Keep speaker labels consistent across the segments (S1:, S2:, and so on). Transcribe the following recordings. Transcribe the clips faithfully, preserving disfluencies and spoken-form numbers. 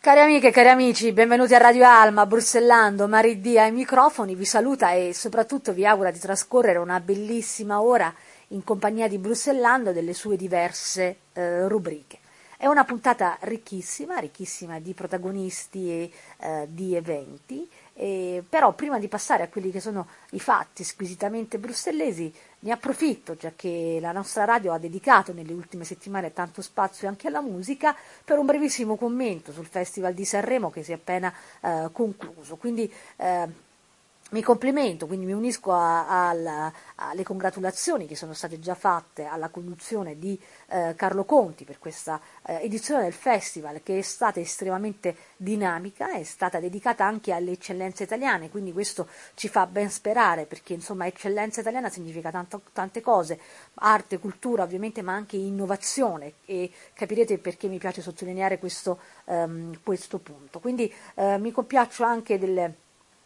S1: Cari amiche e cari amici, benvenuti a Radio Alma, Bruxellando, Maridì ai microfoni, vi saluta e soprattutto vi augura di trascorrere una bellissima ora in compagnia di Bruxellando e delle sue diverse eh, rubriche. È una puntata ricchissima, ricchissima di protagonisti e eh, di eventi, e, però prima di passare a quelli che sono i fatti squisitamente brussellesi, ne approfitto, già che la nostra radio ha dedicato nelle ultime settimane tanto spazio anche alla musica, per un brevissimo commento sul Festival di Sanremo che si è appena eh, concluso. Quindi eh, mi complimento, quindi mi unisco a, a, alle congratulazioni che sono state già fatte alla conduzione di eh, Carlo Conti per questa eh, edizione del festival, che è stata estremamente dinamica, è stata dedicata anche alle eccellenze italiane, quindi questo ci fa ben sperare, perché insomma eccellenza italiana significa tanto, tante cose, arte, cultura ovviamente, ma anche innovazione, e capirete perché mi piace sottolineare questo, um, questo punto. Quindi eh, mi compiaccio anche delle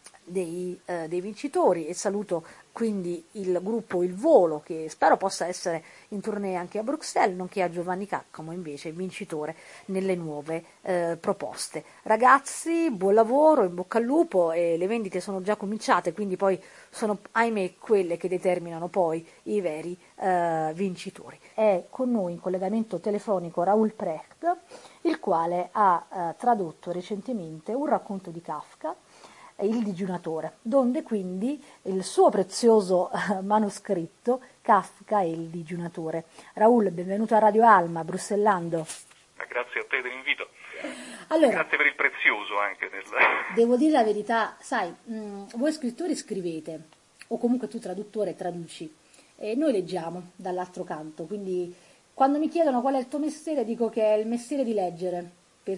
S1: Dei, eh, dei vincitori e saluto quindi il gruppo Il Volo, che spero possa essere in tournée anche a Bruxelles, nonché a Giovanni Caccamo, invece vincitore nelle nuove eh, proposte. Ragazzi, buon lavoro, in bocca al lupo, e le vendite sono già cominciate, quindi poi sono ahimè quelle che determinano poi i veri eh, vincitori. È con noi in collegamento telefonico Raoul Precht, il quale ha eh, tradotto recentemente un racconto di Kafka, Il digiunatore, donde quindi il suo prezioso manoscritto Kafka e il digiunatore. Raoul, benvenuto a Radio Alma, Bruxellando.
S2: Grazie a te dell'invito.
S1: Allora,
S2: grazie per il prezioso anche. Del...
S1: Devo dire la verità, sai, mh, voi scrittori scrivete, o comunque tu traduttore traduci, e noi leggiamo dall'altro canto, quindi quando mi chiedono qual è il tuo mestiere dico che è il mestiere di leggere,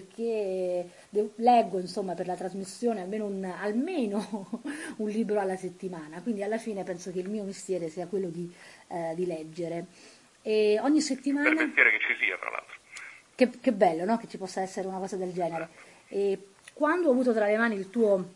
S1: perché leggo insomma per la trasmissione almeno un, almeno un libro alla settimana, quindi alla fine penso che il mio mestiere sia quello di, eh, di leggere, e ogni settimana...
S2: Per mestiere che ci sia, tra l'altro.
S1: Che, che bello, no? Che ci possa essere una cosa del genere. E quando ho avuto tra le mani il tuo,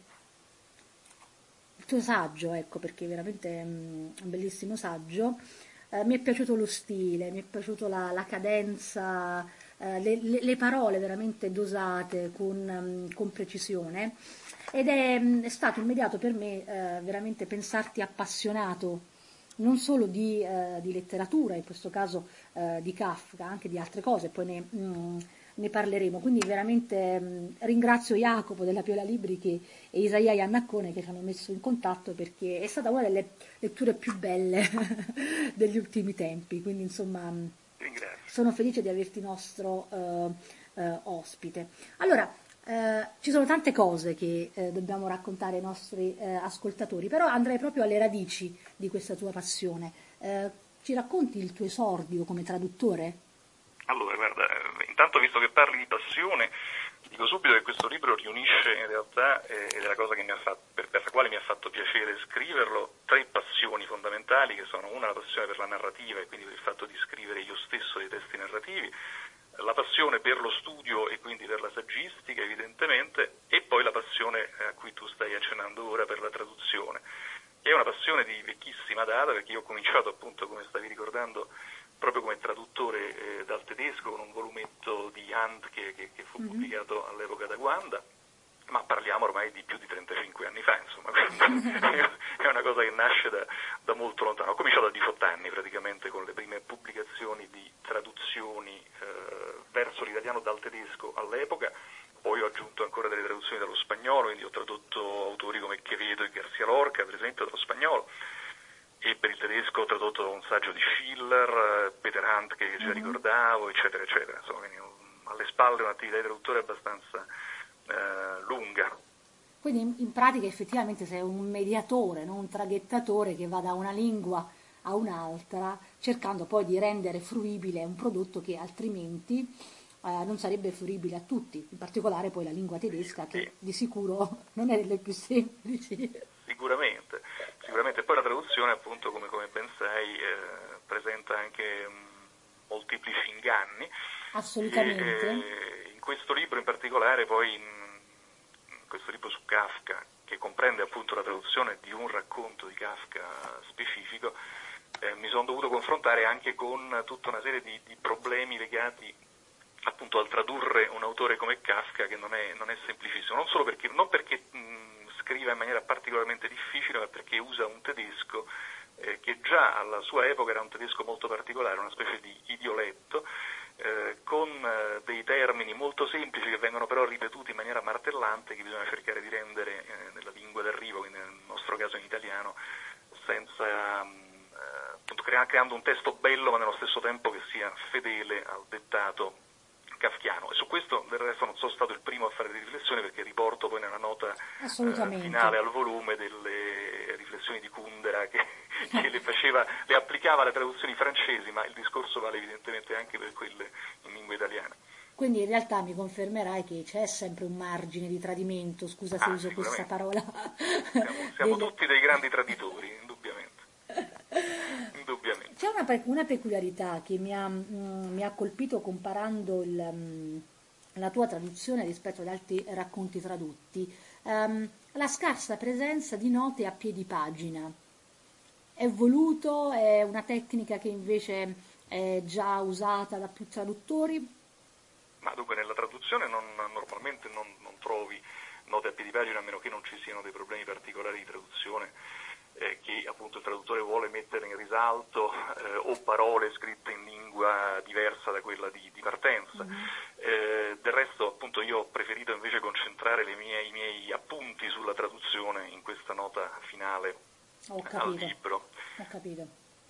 S1: il tuo saggio, ecco, perché veramente è un bellissimo saggio, eh, mi è piaciuto lo stile, mi è piaciuto la, la cadenza, eh, le, le, le parole veramente dosate con, con precisione, ed è, è stato immediato per me eh, veramente pensarti appassionato non solo di, eh, di letteratura, in questo caso eh, di Kafka, anche di altre cose, poi ne, mh, ne parleremo. Quindi veramente mh, ringrazio Jacopo della Piola Libri che, e Isaia Iannaccone che ci hanno messo in contatto, perché è stata una delle letture più belle degli ultimi tempi, quindi insomma mh, sono felice di averti nostro eh, eh, ospite. Allora, Uh, ci sono tante cose che uh, dobbiamo raccontare ai nostri uh, ascoltatori, però andrei proprio alle radici di questa tua passione. Uh, ci racconti il tuo esordio come traduttore?
S2: Allora, guarda, intanto, visto che parli di passione, dico subito che questo libro riunisce in realtà, eh, ed è la cosa che mi ha fatto, per, per la quale mi ha fatto piacere scriverlo, tre passioni fondamentali, che sono: una, la passione per la narrativa, e quindi per il fatto di scrivere io stesso dei testi narrativi; la passione per lo studio e quindi per la saggistica, evidentemente, e poi la passione a cui tu stai accennando ora, per la traduzione, che è una passione di vecchissima data, perché io ho cominciato, appunto, come stavi ricordando, proprio come traduttore eh, dal tedesco, con un volumetto di Hand che, che, che fu mm-hmm. pubblicato all'epoca da Guanda, ma parliamo ormai di più di trentacinque anni fa, insomma, è una cosa che nasce da, da molto lontano. Ho cominciato a diciotto anni praticamente con le prime pubblicazioni di traduzioni eh, verso l'italiano dal tedesco all'epoca, poi ho aggiunto ancora delle traduzioni dallo spagnolo, quindi ho tradotto autori come Quevedo e García Lorca, per esempio, dallo spagnolo, e per il tedesco ho tradotto un saggio di Schiller, Peter Hand che già ricordavo, eccetera, eccetera. Insomma, quindi alle spalle un'attività di traduttore abbastanza eh, lunga.
S1: Quindi in, in pratica effettivamente sei un mediatore, no? Un traghettatore che va da una lingua a un'altra, cercando poi di rendere fruibile un prodotto che altrimenti eh, non sarebbe fruibile a tutti, in particolare poi la lingua tedesca, che sì, di sicuro non è delle più semplici.
S2: Sicuramente, sicuramente. Poi la traduzione, appunto, come, come ben sai, eh, presenta anche mh, molteplici inganni.
S1: Assolutamente.
S2: E, eh, in questo libro in particolare, poi in, in questo libro su Kafka, che comprende appunto la traduzione di un racconto di Kafka specifico, eh, mi sono dovuto confrontare anche con tutta una serie di, di problemi legati appunto al tradurre un autore come Kafka, che non è, non è semplicissimo, non solo perché, non perché mh, scriva in maniera particolarmente difficile, ma perché usa un tedesco eh, che già alla sua epoca era un tedesco molto particolare, una specie di idioletto, eh, con eh, dei termini molto semplici che vengono però ripetuti in maniera martellante, che bisogna cercare di rendere eh, nella lingua d'arrivo, quindi nel nostro caso in italiano, senza mh, appunto creando un testo bello ma nello stesso tempo che sia fedele al dettato kafkiano. E su questo del resto non sono stato il primo a fare delle riflessioni, perché riporto poi nella nota eh, finale al volume delle riflessioni di Kundera che, che le faceva, le applicava alle traduzioni francesi, ma il discorso vale evidentemente anche per quelle in lingua italiana.
S1: Quindi in realtà mi confermerai che c'è sempre un margine di tradimento, scusa se
S2: Ah,
S1: uso questa parola.
S2: Siamo, siamo
S1: delle...
S2: tutti dei grandi traditori, indubbiamente. indubbiamente.
S1: C'è una, una peculiarità che mi ha, mh, mi ha colpito comparando il, mh, la tua traduzione rispetto ad altri racconti tradotti, um, la scarsa presenza di note a piedi pagina. È voluto, è una tecnica che invece è già usata da più traduttori?
S2: Ma dunque nella traduzione non, normalmente non, non trovi note a piedi pagina, a meno che non ci siano dei problemi particolari di traduzione eh, che appunto il traduttore vuole mettere in risalto eh, o parole scritte in lingua diversa da quella di, di partenza. Mm-hmm. Eh, del resto appunto io ho preferito invece concentrare le mie, i miei appunti sulla traduzione in questa nota finale
S1: Ho
S2: al libro.
S1: Ho capito.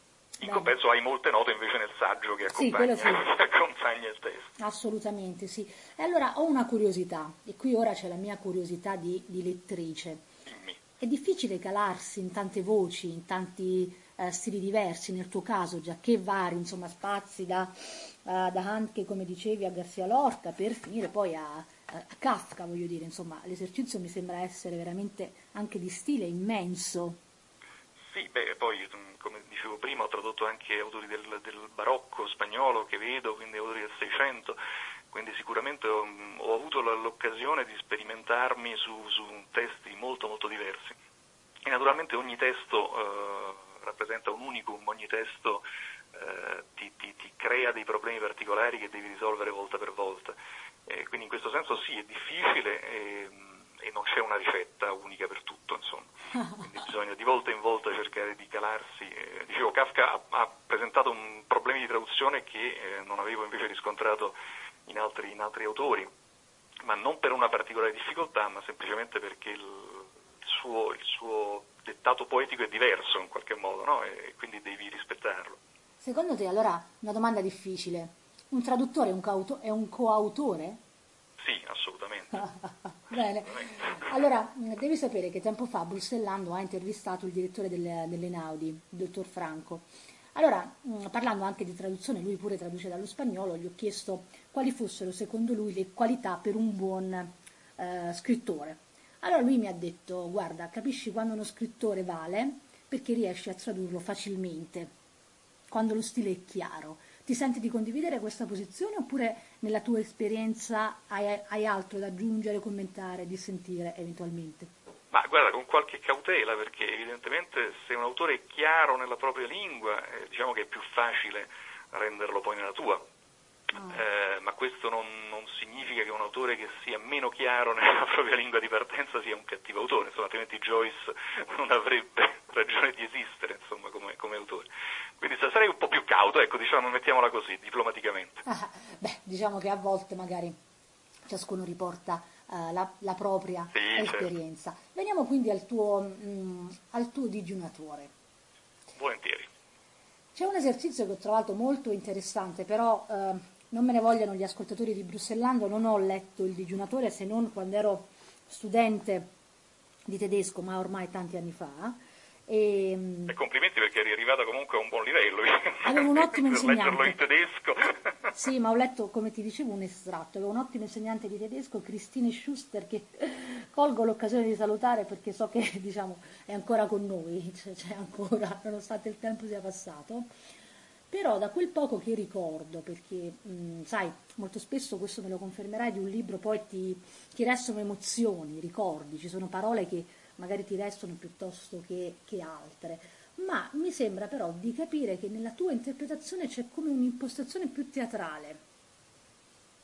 S2: In compenso hai molte note invece nel saggio che accompagna,
S1: sì, sì.
S2: che accompagna il testo.
S1: Assolutamente sì. E allora ho una curiosità, e qui ora c'è la mia curiosità di, di lettrice.
S2: Dimmi.
S1: È difficile calarsi in tante voci, in tanti eh, stili diversi, nel tuo caso, già che vari, insomma, spazi da, uh, da Handke, come dicevi, a Garcia Lorca, per finire poi a, a Kafka, voglio dire, insomma, l'esercizio mi sembra essere veramente anche di stile immenso.
S2: Sì, beh, poi come dicevo prima ho tradotto anche autori del, del barocco spagnolo che vedo, quindi autori del Seicento, quindi sicuramente ho, ho avuto l'occasione di sperimentarmi su, su testi molto molto diversi. E naturalmente ogni testo eh, rappresenta un unicum, ogni testo eh, ti, ti, ti crea dei problemi particolari che devi risolvere volta per volta. E quindi in questo senso sì, è difficile e, e non c'è una ricetta unica per tutto, insomma. Quindi bisogna di volta in volta cercare di calarsi. Eh, dicevo, Kafka ha, ha presentato un problemi di traduzione che eh, non avevo invece riscontrato in altri, in altri autori, ma non per una particolare difficoltà, ma semplicemente perché il, il, suo, il suo dettato poetico è diverso in qualche modo, no? E quindi devi rispettarlo.
S1: Secondo te, allora, una domanda difficile, un traduttore è un, coauto- è un coautore?
S2: Sì, assolutamente.
S1: Bene, allora devi sapere che tempo fa Brussellando ha intervistato il direttore del, dell'Einaudi, il dottor Franco. Allora, parlando anche di traduzione, lui pure traduce dallo spagnolo, gli ho chiesto quali fossero secondo lui le qualità per un buon eh, scrittore. Allora lui mi ha detto, guarda, capisci quando uno scrittore vale perché riesce a tradurlo facilmente, quando lo stile è chiaro. Ti senti di condividere questa posizione oppure nella tua esperienza hai, hai altro da aggiungere, commentare, dissentire eventualmente?
S2: Ma guarda, con qualche cautela, perché evidentemente se un autore è chiaro nella propria lingua, eh, diciamo che è più facile renderlo poi nella tua. Oh. Eh, ma questo non, non significa che un autore che sia meno chiaro nella propria lingua di partenza sia un cattivo autore, insomma, altrimenti Joyce non avrebbe ragione di esistere, insomma, come, come autore. Quindi sarei un po' più cauto, ecco, diciamo, mettiamola così, diplomaticamente.
S1: Ah, beh, diciamo che a volte magari ciascuno riporta uh, la, la propria
S2: sì,
S1: esperienza.
S2: Certo.
S1: Veniamo quindi al tuo, mh, al tuo digiunatore.
S2: Volentieri.
S1: C'è un esercizio che ho trovato molto interessante, però uh, non me ne vogliano gli ascoltatori di Brussellando, non ho letto il digiunatore se non quando ero studente di tedesco, ma ormai tanti anni fa.
S2: E, e complimenti perché eri arrivata comunque a un buon livello.
S1: Avevo un ottimo insegnante.
S2: Leggerlo in tedesco.
S1: Sì, ma ho letto, come ti dicevo, un estratto. Avevo un ottimo insegnante di tedesco, Christine Schuster, che colgo l'occasione di salutare perché so che, diciamo, è ancora con noi, cioè, c'è ancora, nonostante il tempo sia passato. Però da quel poco che ricordo, perché mh, sai, molto spesso questo me lo confermerai, di un libro poi ti, ti restano emozioni, ricordi, ci sono parole che magari ti restano piuttosto che, che altre, ma mi sembra però di capire che nella tua interpretazione c'è come un'impostazione più teatrale.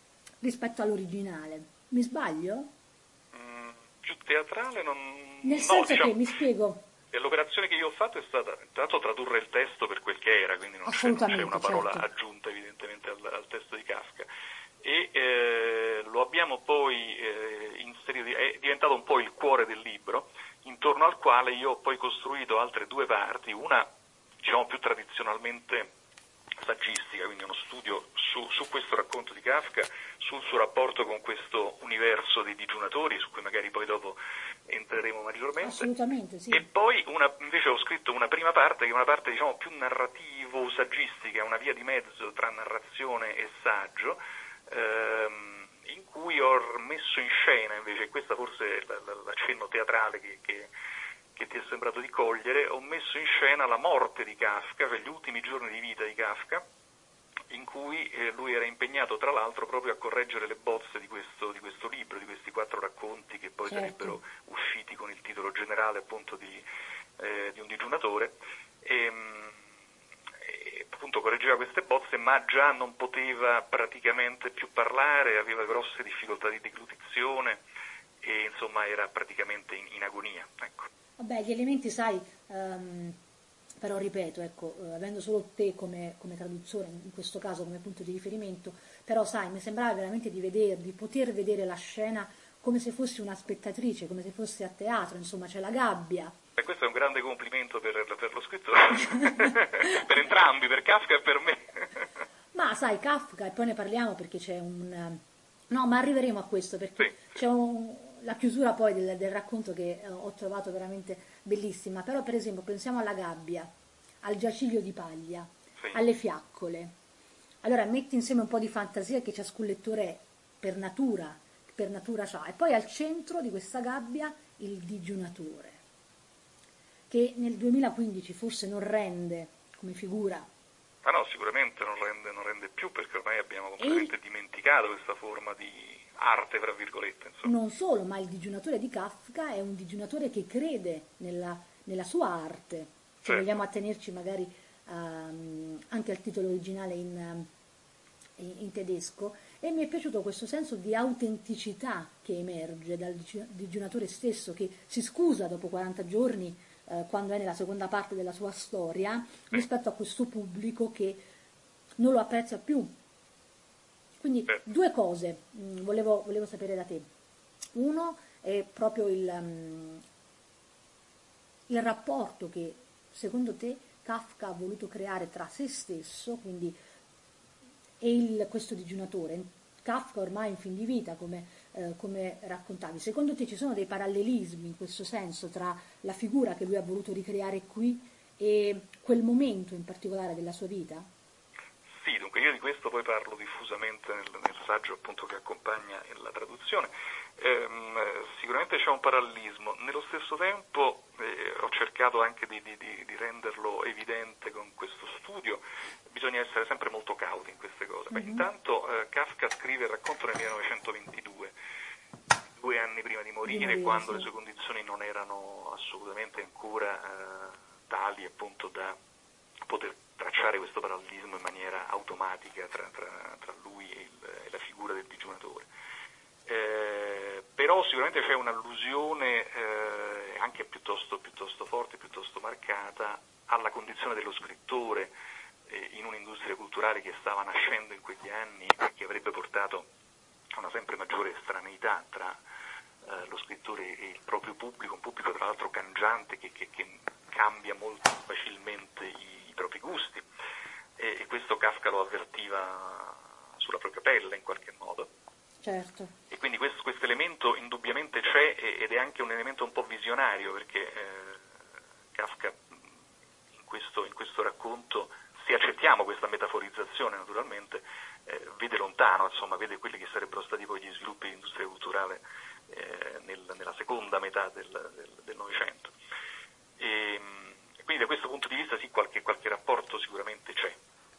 S1: rispetto all'originale. Mi sbaglio?
S2: Mm, più teatrale non...
S1: Nel
S2: no,
S1: senso
S2: diciamo,
S1: che, mi spiego...
S2: l'operazione che io ho fatto è stata intanto tradurre il testo per quel che era, quindi non c'è, non c'è una parola
S1: certo.
S2: aggiunta evidentemente al, al testo di Kafka. E eh, lo abbiamo poi eh, inserito, è diventato un po' il cuore del libro, intorno al quale io ho poi costruito altre due parti, una diciamo più tradizionalmente saggistica, quindi uno studio su, su questo racconto di Kafka, sul suo rapporto con questo universo dei digiunatori, su cui magari poi dopo entreremo maggiormente.
S1: Assolutamente, sì.
S2: E poi una, invece ho scritto una prima parte che è una parte diciamo più narrativo-saggistica, una via di mezzo tra narrazione e saggio, ehm, in cui ho messo in scena invece, questa forse è l'accenno teatrale che, che, che ti è sembrato di cogliere, ho messo in scena la morte di Kafka, cioè gli ultimi giorni di vita di Kafka, in cui eh, lui era impegnato tra l'altro proprio a correggere le bozze di questo, di questo libro, di questi quattro racconti che poi
S1: certo.
S2: sarebbero usciti con il titolo generale appunto di, eh, di un digiunatore, e, e appunto correggeva queste bozze, ma già non poteva praticamente più parlare, aveva grosse difficoltà di deglutizione e insomma era praticamente in, in agonia, ecco.
S1: Vabbè, gli elementi, sai, um, però ripeto, ecco, uh, avendo solo te come, come traduttore, in questo caso come punto di riferimento, però sai, mi sembrava veramente di vedere, di poter vedere la scena come se fossi una spettatrice, come se fosse a teatro, insomma, c'è la gabbia.
S2: E questo è un grande complimento per, per lo scrittore, per entrambi, per Kafka e per me.
S1: Ma sai, Kafka, e poi ne parliamo perché c'è un... No, ma arriveremo a questo, perché sì, c'è un... la chiusura poi del, del racconto che eh, ho trovato veramente bellissima, però per esempio pensiamo alla gabbia, al giaciglio di paglia, sì, alle fiaccole. Allora metti insieme un po' di fantasia che ciascun lettore per natura, per natura c'ha, e poi al centro di questa gabbia il digiunatore, che nel duemilaquindici forse non rende come figura.
S2: Ma no, sicuramente non rende, non rende più, perché ormai abbiamo completamente il... dimenticato questa forma di arte, tra virgolette. Insomma.
S1: Non solo, ma il digiunatore di Kafka è un digiunatore che crede nella, nella sua arte. Se certo. vogliamo attenerci magari um, anche al titolo originale in, um, in, in tedesco, e mi è piaciuto questo senso di autenticità che emerge dal digiunatore stesso, che si scusa dopo quaranta giorni, eh, quando è nella seconda parte della sua storia, rispetto a questo pubblico che non lo apprezza più. Quindi due cose mh, volevo, volevo sapere da te. Uno è proprio il, um, il rapporto che secondo te Kafka ha voluto creare tra se stesso, quindi, e il, questo digiunatore. Kafka ormai in fin di vita, come, eh, come raccontavi. Secondo te ci sono dei parallelismi in questo senso tra la figura che lui ha voluto ricreare qui e quel momento in particolare della sua vita?
S2: Sì, dunque io di questo poi parlo diffusamente nel, nel saggio appunto che accompagna la traduzione. Ehm, sicuramente c'è un parallelismo, nello stesso tempo eh, ho cercato anche di, di, di renderlo evidente con questo studio, bisogna essere sempre molto cauti in queste cose. Mm-hmm. Beh, intanto eh, Kafka scrive il racconto nel millenovecentoventidue, due anni prima di morire, di morire quando sì. le sue condizioni non erano assolutamente ancora eh, tali appunto da poter tracciare questo parallelismo in maniera automatica tra, tra, tra lui e, il, e la figura del digiunatore. Eh, però sicuramente c'è un'allusione eh, anche piuttosto, piuttosto forte, piuttosto marcata alla condizione dello scrittore eh, in un'industria culturale che stava nascendo in quegli anni e che avrebbe portato a una sempre maggiore estraneità tra eh, lo scrittore e il proprio pubblico, un pubblico tra l'altro cangiante che, che, che cambia molto facilmente i, i propri gusti, e, e questo Kafka lo avvertiva sulla propria pelle in qualche modo.
S1: Certo.
S2: E quindi questo, questo elemento indubbiamente c'è ed è anche un elemento un po' visionario, perché eh, Kafka in questo, in questo racconto, se accettiamo questa metaforizzazione naturalmente, eh, vede lontano, insomma, vede quelli che sarebbero stati poi gli sviluppi dell'industria culturale eh, nel, nella seconda metà del, del, del Novecento. E, quindi da questo punto di vista sì, qualche, qualche rapporto sicuramente c'è.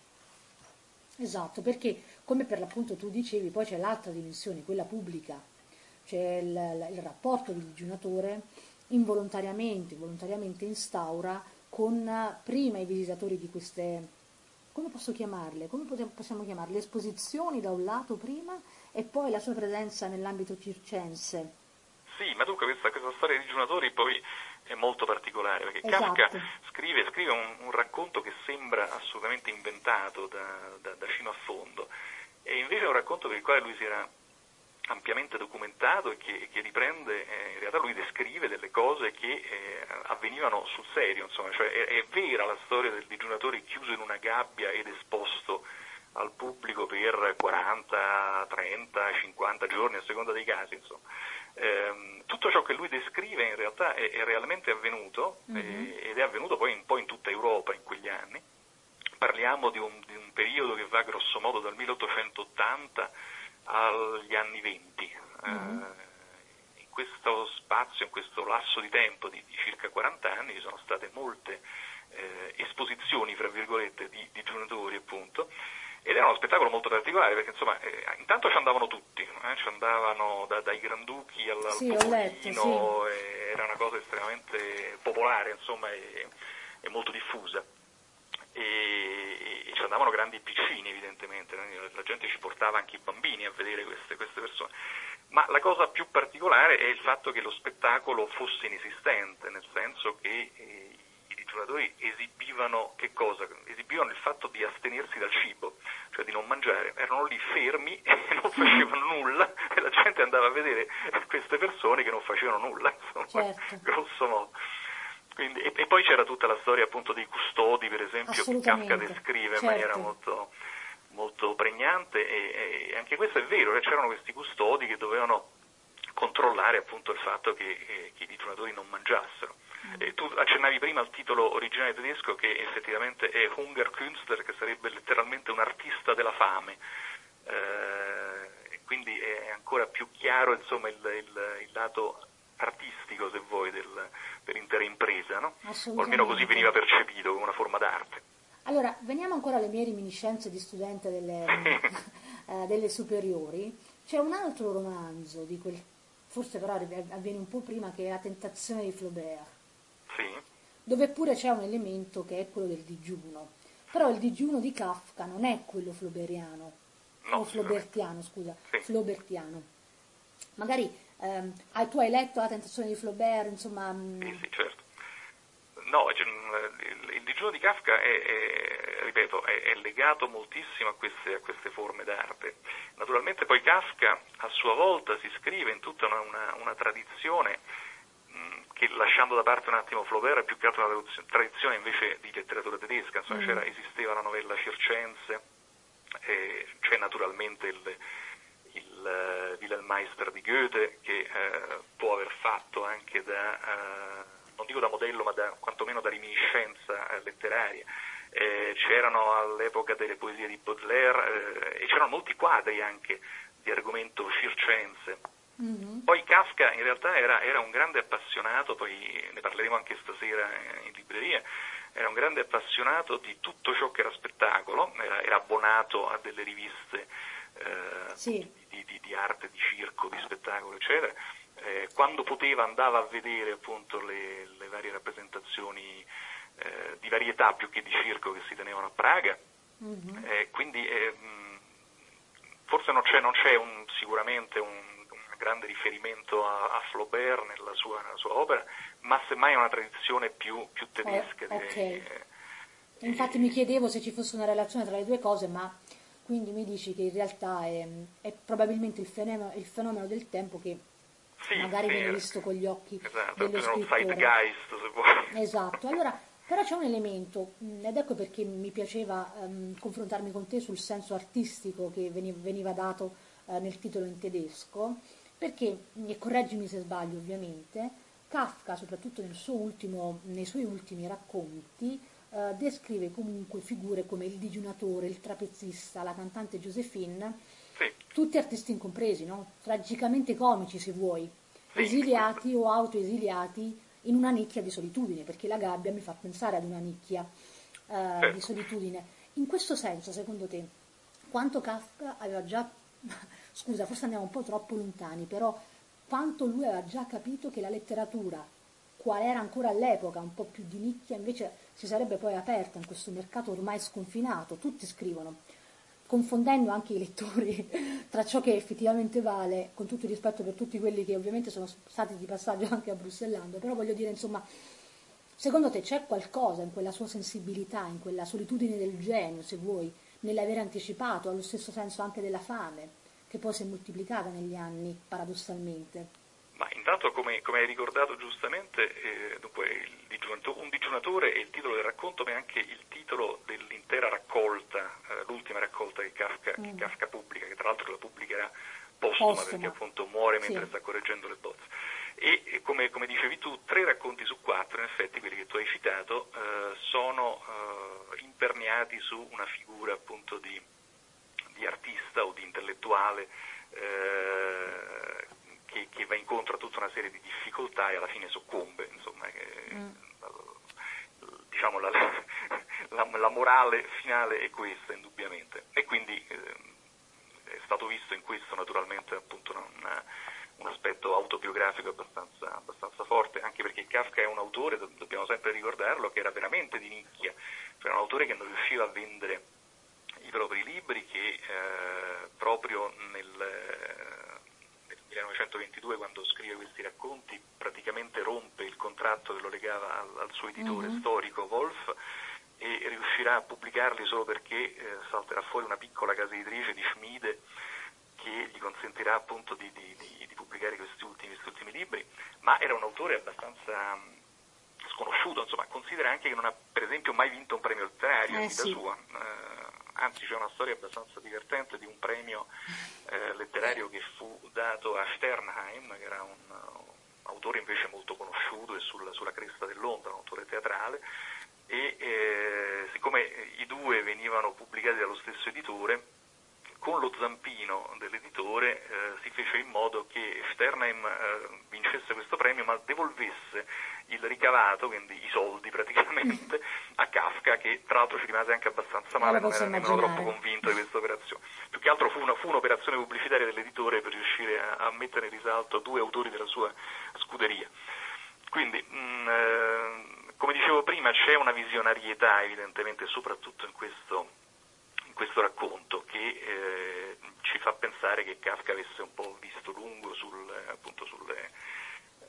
S1: Esatto, perché come per l'appunto tu dicevi, poi c'è l'altra dimensione, quella pubblica, c'è il, il rapporto del digiunatore involontariamente, volontariamente instaura con prima i visitatori di queste, come posso chiamarle, come possiamo chiamarle, esposizioni da un lato prima e poi la sua presenza nell'ambito circense.
S2: Sì, ma dunque questa, questa storia di digiunatori poi è molto particolare, perché
S1: Esatto.
S2: Kafka scrive, scrive un, un racconto che sembra assolutamente inventato da, da, da fino a fondo, e invece è un racconto per il quale lui si era ampiamente documentato e che, che riprende, eh, in realtà lui descrive delle cose che eh, avvenivano sul serio, insomma, cioè è, è vera la storia del digiunatore chiuso in una gabbia ed esposto al pubblico per quaranta, trenta, cinquanta giorni a seconda dei casi, insomma. Eh, tutto ciò che lui descrive in realtà è, è realmente avvenuto, mm-hmm. eh, ed è avvenuto poi un po' in tutta Europa in quegli anni. Parliamo di un, di un periodo che va grosso modo dal milleottocentottanta agli anni venti. Mm-hmm. Eh, in questo spazio, in questo lasso di tempo di, di circa quaranta anni ci sono state molte eh, esposizioni, fra virgolette, di digiunatori, appunto. Ed era uno spettacolo molto particolare, perché insomma, eh, intanto ci andavano tutti, eh, ci andavano da, dai granduchi al,
S1: sì,
S2: al
S1: popolino,
S2: sì. eh, era una cosa estremamente popolare, insomma, e, e molto diffusa. E, e ci andavano grandi e piccini, evidentemente, eh? La gente ci portava anche i bambini a vedere queste, queste persone. Ma la cosa più particolare è il fatto che lo spettacolo fosse inesistente, nel senso che eh, i digiunatori esibivano che cosa? Esibivano il fatto di astenersi dal cibo, cioè di non mangiare, erano lì fermi e non facevano nulla, e la gente andava a vedere queste persone che non facevano nulla, insomma, certo. Grosso modo. Quindi, e, e poi c'era tutta la storia appunto dei custodi, per esempio, che Kafka descrive certo. in maniera molto, molto pregnante, e, e anche questo è vero, che c'erano questi custodi che dovevano controllare appunto il fatto che, eh, che i digiunatori non mangiassero. Eh, tu accennavi prima al titolo originale tedesco, che effettivamente è Hungerkünstler, che sarebbe letteralmente un artista della fame, eh, quindi è ancora più chiaro, insomma, il, il, il lato artistico, se vuoi, del, dell'intera impresa, no? O almeno così veniva percepito come una forma d'arte.
S1: Allora, veniamo ancora alle mie reminiscenze di studente delle, eh, delle superiori. C'è un altro romanzo di quel, forse però avviene un po' prima, che è La tentazione di Flaubert.
S2: Sì.
S1: Dove pure c'è un elemento che è quello del digiuno, però il digiuno di Kafka non è quello flaubertiano,
S2: no,
S1: o flaubertiano, scusa,
S2: sì.
S1: flaubertiano. Magari ehm, tu hai letto La tentazione di Flaubert, insomma...
S2: Sì, sì, certo. No, il, il digiuno di Kafka è, è ripeto, è, è legato moltissimo a queste, a queste forme d'arte. Naturalmente poi Kafka a sua volta si iscrive in tutta una, una, una tradizione che, lasciando da parte un attimo Flaubert, è più che altro una tradizione invece di letteratura tedesca, insomma, mm. c'era, esisteva la novella circense, eh, c'è naturalmente il, il uh, Wilhelm Meister di Goethe, che uh, può aver fatto anche da, uh, non dico da modello, ma da, quantomeno da reminiscenza uh, letteraria. Eh, c'erano all'epoca delle poesie di Baudelaire, eh, e c'erano molti quadri anche di argomento circense. Mm-hmm. Poi Kafka in realtà era, era un grande appassionato, poi ne parleremo anche stasera in libreria, era un grande appassionato di tutto ciò che era spettacolo, era, era abbonato a delle riviste eh, sì. di, di, di arte, di circo, di spettacolo, eccetera. Eh, quando poteva andava a vedere appunto le, le varie rappresentazioni eh, di varietà più che di circo che si tenevano a Praga. Mm-hmm. eh, quindi eh, forse non c'è, non c'è un, sicuramente un grande riferimento a, a Flaubert nella sua, nella sua opera, ma semmai è una tradizione più, più tedesca.
S1: Eh, ok.
S2: Direi.
S1: Eh, Infatti eh, mi chiedevo se ci fosse una relazione tra le due cose, ma quindi mi dici che in realtà è, è probabilmente il fenomeno, il fenomeno del tempo che sì, magari sì, viene visto con gli occhi
S2: esatto,
S1: dello scrittore.
S2: Zeitgeist, se vuoi.
S1: Esatto, allora, però c'è un elemento, ed ecco perché mi piaceva um, confrontarmi con te sul senso artistico che veniva, veniva dato uh, nel titolo in tedesco, perché, e correggimi se sbaglio ovviamente, Kafka, soprattutto nel suo ultimo, nei suoi ultimi racconti, eh, descrive comunque figure come il digiunatore, il trapezzista, la cantante Josephine,
S2: sì.
S1: tutti artisti incompresi, no? Tragicamente comici se vuoi,
S2: sì.
S1: esiliati o autoesiliati in una nicchia di solitudine, perché la gabbia mi fa pensare ad una nicchia eh, certo. di solitudine. In questo senso, secondo te, quanto Kafka aveva già... Scusa, forse andiamo un po' troppo lontani, però quanto lui aveva già capito che la letteratura, qual era ancora all'epoca, un po' più di nicchia, invece si sarebbe poi aperta in questo mercato ormai sconfinato, tutti scrivono. confondendo anche i lettori tra ciò che effettivamente vale, con tutto il rispetto per tutti quelli che ovviamente sono stati di passaggio anche a Bruxellando, però voglio dire, insomma, secondo te c'è qualcosa in quella sua sensibilità, in quella solitudine del genio, se vuoi, nell'aver anticipato, allo stesso senso anche della fame, che poi si è moltiplicata negli anni, paradossalmente?
S2: Ma intanto, come, come hai ricordato giustamente, eh, dunque, il digiunato, un digiunatore è il titolo del racconto, ma è anche il titolo dell'intera raccolta, eh, l'ultima raccolta che Kafka, mm. che Kafka pubblica, che tra l'altro la pubblicherà postuma, postuma. perché appunto muore mentre sì. sta correggendo le bozze. E, e come, come dicevi tu, tre racconti su quattro, in effetti quelli che tu hai citato, eh, sono eh, imperniati su una figura appunto di, di artista o di intellettuale, eh, Che, che va incontro a tutta una serie di difficoltà e alla fine soccombe, insomma, che, mm. diciamo la, la, la morale finale è questa, indubbiamente, e quindi eh, è stato visto in questo naturalmente appunto una, un aspetto autobiografico abbastanza, abbastanza forte, anche perché Kafka è un autore, dobbiamo sempre ricordarlo, che era veramente di nicchia, cioè un autore che non riusciva a vendere i propri libri, che eh, proprio nel millenovecentoventidue, quando scrive questi racconti, praticamente rompe il contratto che lo legava al, al suo editore mm-hmm. storico Wolf, e riuscirà a pubblicarli solo perché eh, salterà fuori una piccola casa editrice di Schmide che gli consentirà appunto di, di, di, di pubblicare questi ultimi, questi ultimi libri, ma era un autore abbastanza um, sconosciuto, insomma, considera anche che non ha per esempio mai vinto un premio letterario in vita sì. sua. Uh, Anzi, c'è una storia abbastanza divertente di un premio eh, letterario che fu dato a Sternheim, che era un uh, autore invece molto conosciuto e sul, sulla cresta dell'onda, un autore teatrale, e eh, siccome i due venivano pubblicati dallo stesso editore, con lo zampino dell'editore eh, si fece in modo che Sternheim eh, vincesse questo premio, ma devolvesse il ricavato, quindi i soldi praticamente, a Kafka, che tra l'altro ci rimase anche abbastanza male, non era nemmeno troppo convinto di questa operazione. Più che altro fu, una, fu un'operazione pubblicitaria dell'editore per riuscire a, a mettere in risalto due autori della sua scuderia. Quindi, mh, eh, come dicevo prima, c'è una visionarietà evidentemente, soprattutto in questo questo racconto, che eh, ci fa pensare che Kafka avesse un po' visto lungo sul, appunto sulle, eh,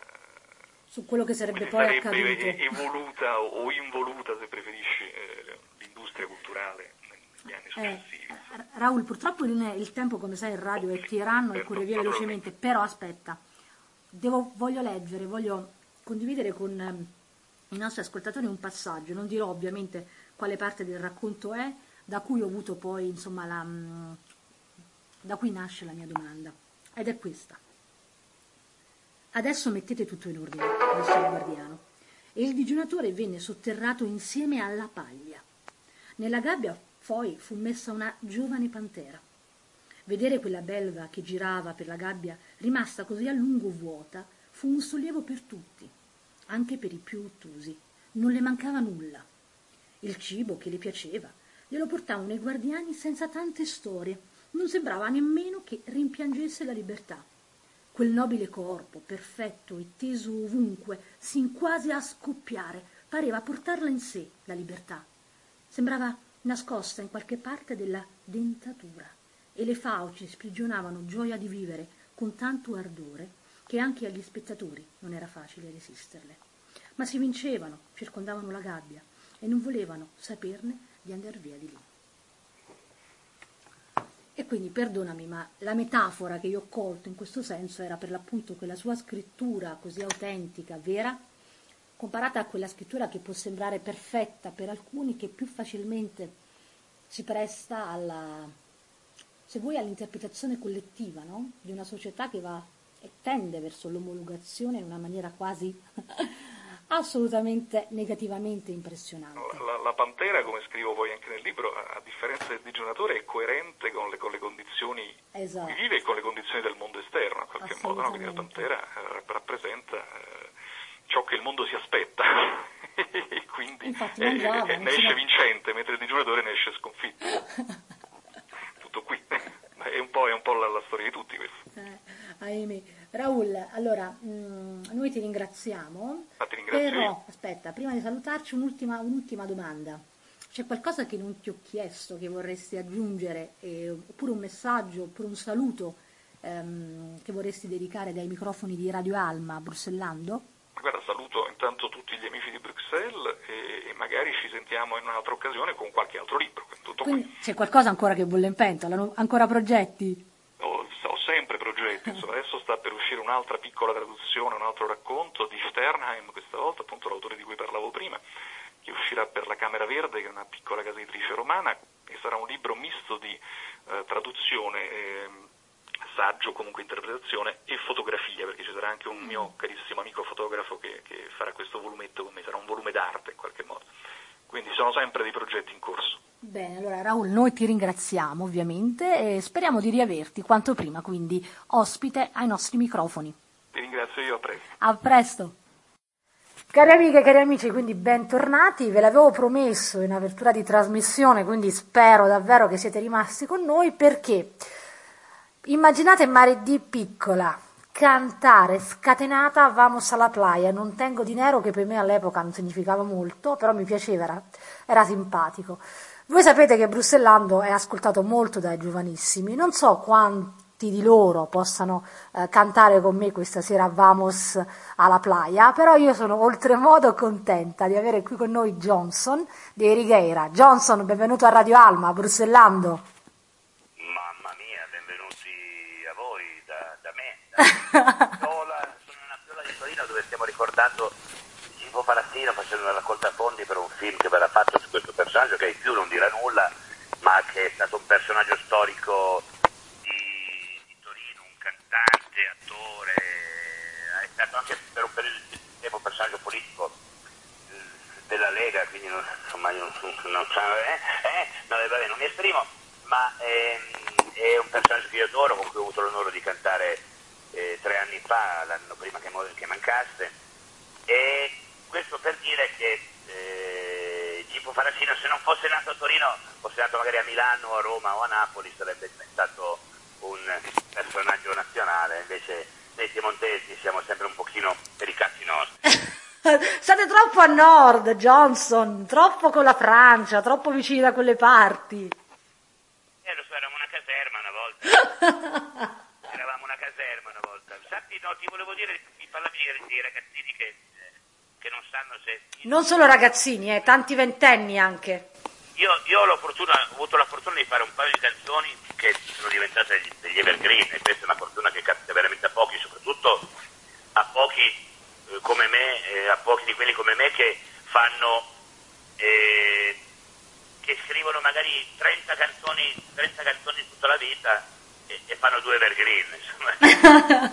S1: su quello che sarebbe poi
S2: sarebbe
S1: accaduto,
S2: evoluta o involuta, se preferisci, eh, l'industria culturale negli anni successivi.
S1: Eh, Raul, purtroppo il, il tempo, come sai, in radio è tiranno e corre via velocemente, però aspetta, devo, voglio leggere, voglio condividere con eh, i nostri ascoltatori un passaggio, non dirò ovviamente quale parte del racconto è, da cui ho avuto poi, insomma, la, da cui nasce la mia domanda, ed è questa. Adesso mettete tutto in ordine, disse il guardiano, e il digiunatore venne sotterrato insieme alla paglia. Nella gabbia poi fu messa una giovane pantera. Vedere quella belva che girava per la gabbia, rimasta così a lungo vuota, fu un sollievo per tutti, anche per i più ottusi. Non le mancava nulla. Il cibo che le piaceva glielo portavano i guardiani senza tante storie, non sembrava nemmeno che rimpiangesse la libertà. Quel nobile corpo, perfetto e teso ovunque, sin quasi a scoppiare, pareva portarla in sé, la libertà. Sembrava nascosta in qualche parte della dentatura, e le fauci sprigionavano gioia di vivere con tanto ardore che anche agli spettatori non era facile resisterle. Ma si vincevano, circondavano la gabbia e non volevano saperne di andare via di lì. E quindi, perdonami, ma la metafora che io ho colto in questo senso era per l'appunto che la sua scrittura così autentica, vera, comparata a quella scrittura che può sembrare perfetta per alcuni, che più facilmente si presta alla, se vuoi, all'interpretazione collettiva, no? Di una società che va e tende verso l'omologazione in una maniera quasi assolutamente negativamente impressionante.
S2: La, la Pantera, come scrivo poi anche nel libro, a differenza del digiunatore, è coerente con le, con le condizioni esatto. cui vive e con le condizioni del mondo esterno, in qualche modo, no? Perché la Pantera eh, rappresenta eh, ciò che il mondo si aspetta e quindi
S1: Infatti,
S2: eh,
S1: mangiava,
S2: eh, ne esce vincente, mentre il digiunatore ne esce sconfitto. Tutto qui. È un po', è un po' la, la storia di tutti questo.
S1: Eh, ahimè. Raul, allora, mh, noi ti ringraziamo,
S2: ah, ti ringrazio
S1: però, aspetta, prima di salutarci un'ultima, un'ultima domanda. C'è qualcosa che non ti ho chiesto, che vorresti aggiungere, eh, oppure un messaggio, oppure un saluto ehm, che vorresti dedicare dai microfoni di Radio Alma a Bruxellando?
S2: Guarda, saluto intanto tutti gli amici di Bruxelles e, e magari ci sentiamo in un'altra occasione con qualche altro libro. Tutto
S1: Quindi
S2: qui.
S1: c'è qualcosa ancora che bolle in pentola? No? Ancora progetti?
S2: Ho, ho sempre progetti, insomma, adesso sta per uscire un'altra piccola traduzione, un altro racconto di Sternheim, questa volta appunto l'autore di cui parlavo prima, che uscirà per la Camera Verde, che è una piccola casa editrice romana, e sarà un libro misto di eh, traduzione, eh, saggio, comunque interpretazione e fotografia, perché ci sarà anche un mio carissimo amico fotografo che, che farà questo volumetto con me, sarà un volume d'arte in qualche modo. Quindi sono sempre dei progetti in corso.
S1: Bene, allora Raul, noi ti ringraziamo ovviamente e speriamo di riaverti quanto prima, quindi ospite ai nostri microfoni.
S2: Ti ringrazio io, a presto.
S1: A presto. Cari amiche e cari amici, quindi bentornati, ve l'avevo promesso in apertura di trasmissione, quindi spero davvero che siete rimasti con noi, perché immaginate Maridì piccola, cantare scatenata Vamos alla playa, non tengo dinero, che per me all'epoca non significava molto, però mi piaceva, era, era simpatico. Voi sapete che Bruxellando è ascoltato molto dai giovanissimi, non so quanti di loro possano eh, cantare con me questa sera Vamos alla playa, però io sono oltremodo contenta di avere qui con noi Johnson di Erigheira. Johnson, benvenuto a Radio Alma, a Bruxellando.
S3: Mamma mia, benvenuti a voi da, da me. Da Piola, sono in una Piola di Torino dove stiamo ricordando Gipo Parassino facendo una raccolta fondi per un film che verrà fatto su questo personaggio che ai più non dirà nulla, ma che è stato un personaggio storico attore, è stato anche per un periodo di tempo un personaggio politico della Lega, quindi non, insomma io non, non, eh, eh, no, vabbè, non mi esprimo, ma è, è un personaggio che io adoro, con cui ho avuto l'onore di cantare eh, tre anni fa, l'anno prima che, che mancasse, e questo per dire che eh, Gipo Farassino, se non fosse nato a Torino, fosse nato magari a Milano, a Roma o a Napoli, sarebbe diventato un personaggio nazionale. Invece noi piemontesi siamo sempre un pochino per i cazzi nostri.
S1: State troppo a nord, Johnson, troppo con la Francia, troppo vicini da quelle parti.
S3: Eh, lo so, eravamo una caserma una volta. Eravamo una caserma una volta. Sappi, no, ti volevo dire, mi parlavi di ragazzini che, che non sanno se...
S1: Non solo ragazzini, eh, tanti ventenni anche.
S3: Io, io ho, la fortuna, ho avuto la fortuna di fare un paio di canzoni che sono diventate degli, degli evergreen, e questa è una fortuna che capita veramente a pochi, soprattutto a pochi eh, come me, eh, a pochi di quelli come me che fanno, eh, che scrivono magari trenta canzoni, trenta canzoni tutta la vita e, e fanno due evergreen, insomma.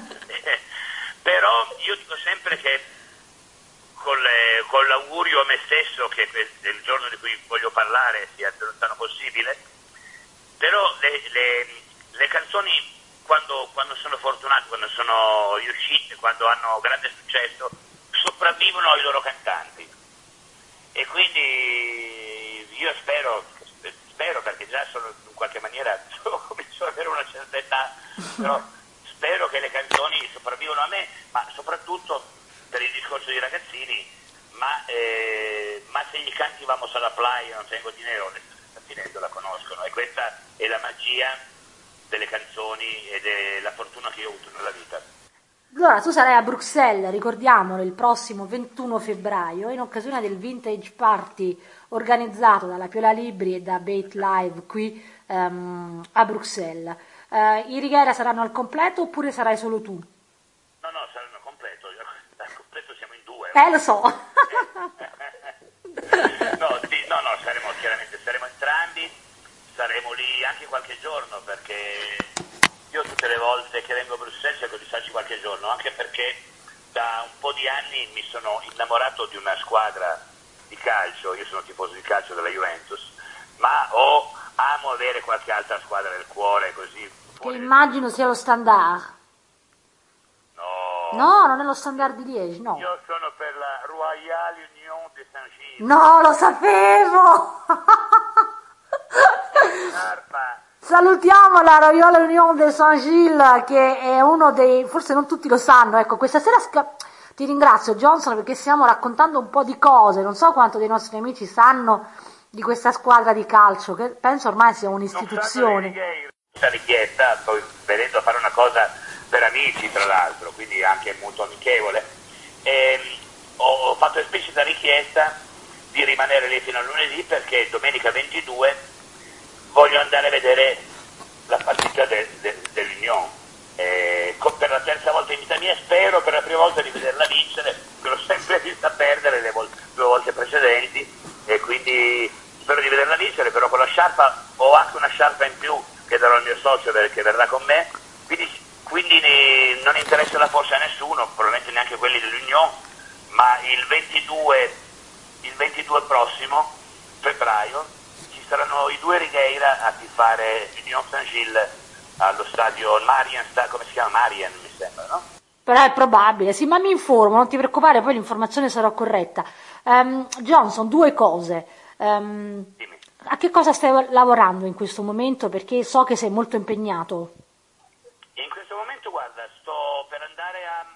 S3: Però io dico sempre che Con, le, con l'augurio a me stesso che del giorno di cui voglio parlare sia il più lontano possibile, però le, le, le canzoni quando, quando sono fortunate, quando sono riuscite, quando hanno grande successo, sopravvivono ai loro cantanti, e quindi io spero, spero perché già sono in qualche maniera comincio ad avere una certa età, però spero che le canzoni sopravvivano a me, ma soprattutto per il discorso dei ragazzini, ma, eh, ma se gli canti Vamos alla playa, non tengo dinero, sta finendo, la conoscono, e questa è la magia delle canzoni e della fortuna che io ho avuto nella vita.
S1: Allora, tu sarai a Bruxelles, ricordiamolo, il prossimo ventuno febbraio, in occasione del Vintage Party organizzato dalla Piola Libri e da Bait Live qui um, a Bruxelles. Uh, I Righeira saranno al completo oppure sarai solo tu?
S3: No, no, saranno completo, al completo siamo in due.
S1: Eh, lo so.
S3: no, sì, no, no, saremo chiaramente, saremo entrambi, saremo lì anche qualche giorno, perché io tutte le volte che vengo a Bruxelles cerco di starci qualche giorno, anche perché da un po' di anni mi sono innamorato di una squadra di calcio, io sono tifoso di calcio della Juventus, ma ho, amo avere qualche altra squadra nel cuore, così.
S1: Che immagino sia lo Standard.
S3: No.
S1: No, non è lo Standard di Liegi, no.
S3: Io sono per la Royale Union de Saint-Gilles.
S1: No, lo sapevo!
S3: Arpa.
S1: Salutiamo la Royale Union de Saint-Gilles, che è uno dei, forse non tutti lo sanno, ecco, questa sera sca- ti ringrazio Johnson perché stiamo raccontando un po' di cose, non so quanto dei nostri amici sanno di questa squadra di calcio, che penso ormai sia un'istituzione.
S3: Questa richiesta, sto vedendo fare una cosa per amici tra l'altro, quindi anche molto amichevole, e ho fatto esplicita richiesta di rimanere lì fino a lunedì perché domenica ventidue voglio andare a vedere la partita de, de, dell'Union. Eh, per la terza volta in vita mia spero per la prima volta di vederla vincere, che l'ho sempre vista perdere le vol- due volte precedenti, e quindi spero di vederla vincere, però con la sciarpa ho anche una sciarpa in più che darò al mio socio che verrà con me, quindi, quindi ne, non interesserà forse a nessuno, probabilmente neanche quelli dell'Union, ma il ventidue, il ventidue prossimo febbraio ci saranno i due Righeira a tifare Union Saint-Gilles allo stadio Marien, come si chiama? Marien mi sembra, no?
S1: Però è probabile, sì, ma mi informo, non ti preoccupare, poi l'informazione sarà corretta. Um, Johnson, due cose. Um, a che cosa stai lavorando in questo momento? Perché so che sei molto impegnato.
S3: In questo momento, guarda, sto per andare a,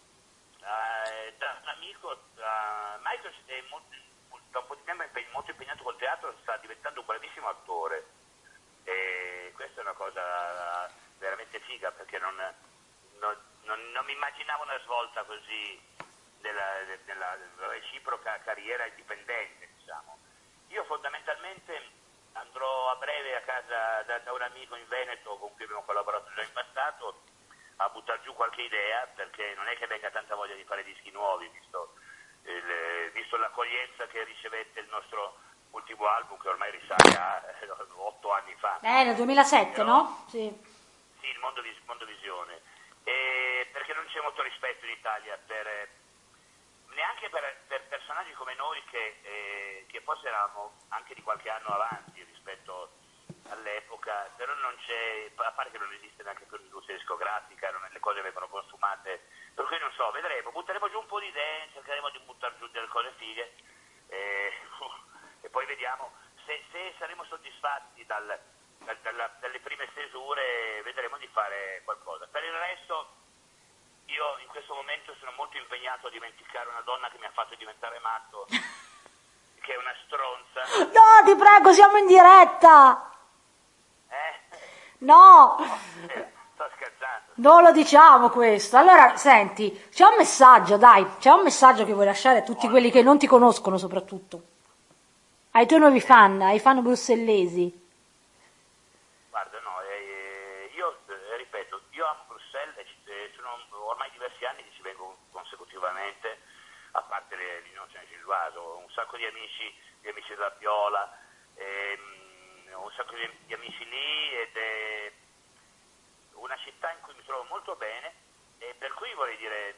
S3: a da un amico, a, Michael è molto, da un po' di tempo è molto impegnato col teatro, sta diventando un bravissimo attore, e questa è una cosa veramente figa, perché non, non, non, non mi immaginavo una svolta così della, della, della reciproca carriera indipendente, diciamo. Io fondamentalmente andrò a breve a casa da, da un amico in Veneto con cui abbiamo collaborato già in passato a buttare giù qualche idea, perché non è che venga tanta voglia di fare dischi nuovi, visto, il, visto l'accoglienza che ricevette il nostro ultimo album, che ormai risale a eh, otto anni fa.
S1: Eh, nel duemilasette,
S3: Però,
S1: no? Sì.
S3: Sì, il Mondo, Mondovisione. E perché non c'è molto rispetto in Italia per... neanche per, per personaggi come noi che, eh, che forse eravamo anche di qualche anno avanti rispetto all'epoca, però non c'è, a parte che non esiste neanche più l'industria discografica, non, le cose vengono consumate, per cui non so, vedremo, butteremo giù un po' di idee, cercheremo di buttare giù delle cose fighe, eh, e poi vediamo se, se saremo soddisfatti dal, dal, dalla, dalle prime stesure, vedremo di fare qualcosa. Per il resto io in questo momento sono molto impegnato a dimenticare una donna che mi ha fatto diventare matto, che è una stronza.
S1: No, ti prego, siamo in diretta!
S3: Eh?
S1: No!
S3: Eh, sto scherzando.
S1: Non lo diciamo questo. Allora, senti, c'è un messaggio, dai, c'è un messaggio che vuoi lasciare a tutti quelli che non ti conoscono soprattutto. Ai tuoi nuovi fan, ai fan brussellesi.
S3: Guarda, no, eh, io eh, ripeto, io amo Bruxelles, eh, sono ormai diversi anni che ci vengo consecutivamente, a parte le l'Union Saint-Gilloise, ho un sacco di amici, di amici della Viola, ehm, ho un sacco di, di amici lì, ed è una città in cui mi trovo molto bene, e per cui vorrei dire,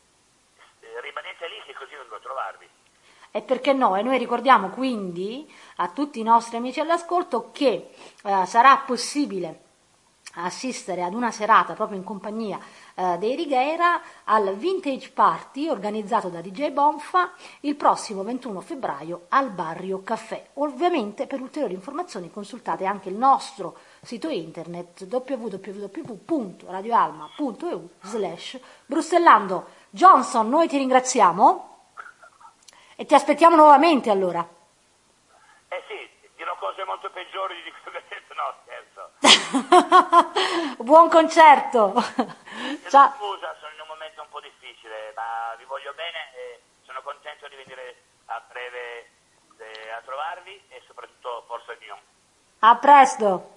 S3: eh, rimanete lì che così vengo a trovarvi.
S1: E perché no? E noi ricordiamo quindi a tutti i nostri amici all'ascolto che eh, sarà possibile assistere ad una serata proprio in compagnia eh, dei Righeira al Vintage Party organizzato da D J Bonfa il prossimo ventuno febbraio al Barrio Caffè. Ovviamente per ulteriori informazioni consultate anche il nostro sito internet w w w punto radioalma punto e u slash Brussellando. Johnson, noi ti ringraziamo e ti aspettiamo nuovamente allora.
S3: Eh sì, dirò cose molto peggiori di quello che ho detto, no scherzo.
S1: Buon concerto. Ciao.
S3: Scusa, sono in un momento un po' difficile, ma vi voglio bene e sono contento di venire a breve eh, a trovarvi, e soprattutto forza Union.
S1: A presto.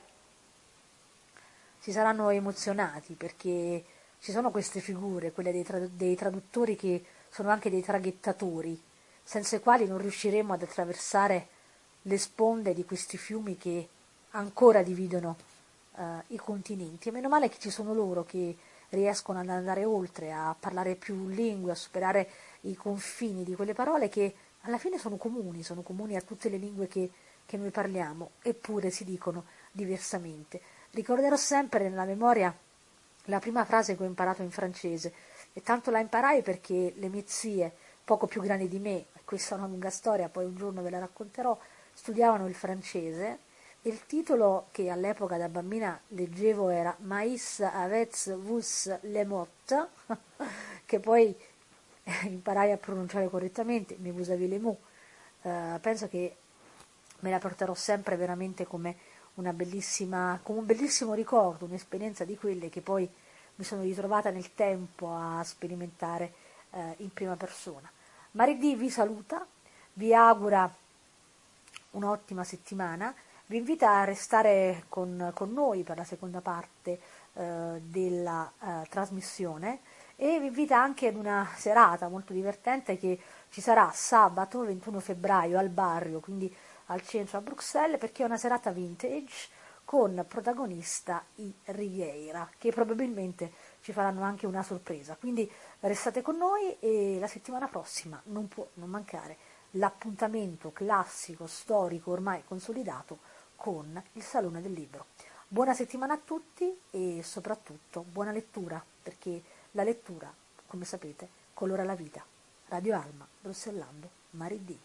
S1: Si saranno emozionati perché ci sono queste figure, quelle dei, trad- dei traduttori che sono anche dei traghettatori, senza i quali non riusciremo ad attraversare le sponde di questi fiumi che ancora dividono uh, i continenti. E meno male che ci sono loro che riescono ad andare oltre, a parlare più lingue, a superare i confini di quelle parole che alla fine sono comuni, sono comuni a tutte le lingue che, che noi parliamo, eppure si dicono diversamente. Ricorderò sempre nella memoria la prima frase che ho imparato in francese, e tanto la imparai perché le mie zie, poco più grandi di me, questa è una lunga storia, poi un giorno ve la racconterò, studiavano il francese, e il titolo che all'epoca da bambina leggevo era Mais avec vous les mots, che poi imparai a pronunciare correttamente, mais vous avez les mots. Uh, penso che me la porterò sempre veramente come una bellissima, come un bellissimo ricordo, un'esperienza di quelle che poi mi sono ritrovata nel tempo a sperimentare eh, in prima persona. Maridì vi saluta, vi augura un'ottima settimana, vi invita a restare con, con noi per la seconda parte eh, della eh, trasmissione e vi invita anche ad una serata molto divertente che ci sarà sabato ventuno febbraio al Barrio, quindi al centro a Bruxelles, perché è una serata vintage con protagonista i Righeira, che probabilmente ci faranno anche una sorpresa. Quindi restate con noi e la settimana prossima non può non mancare l'appuntamento classico, storico, ormai consolidato con il Salone del Libro. Buona settimana a tutti e soprattutto buona lettura, perché la lettura, come sapete, colora la vita. Radio Alma, Bruxellando, Maridì.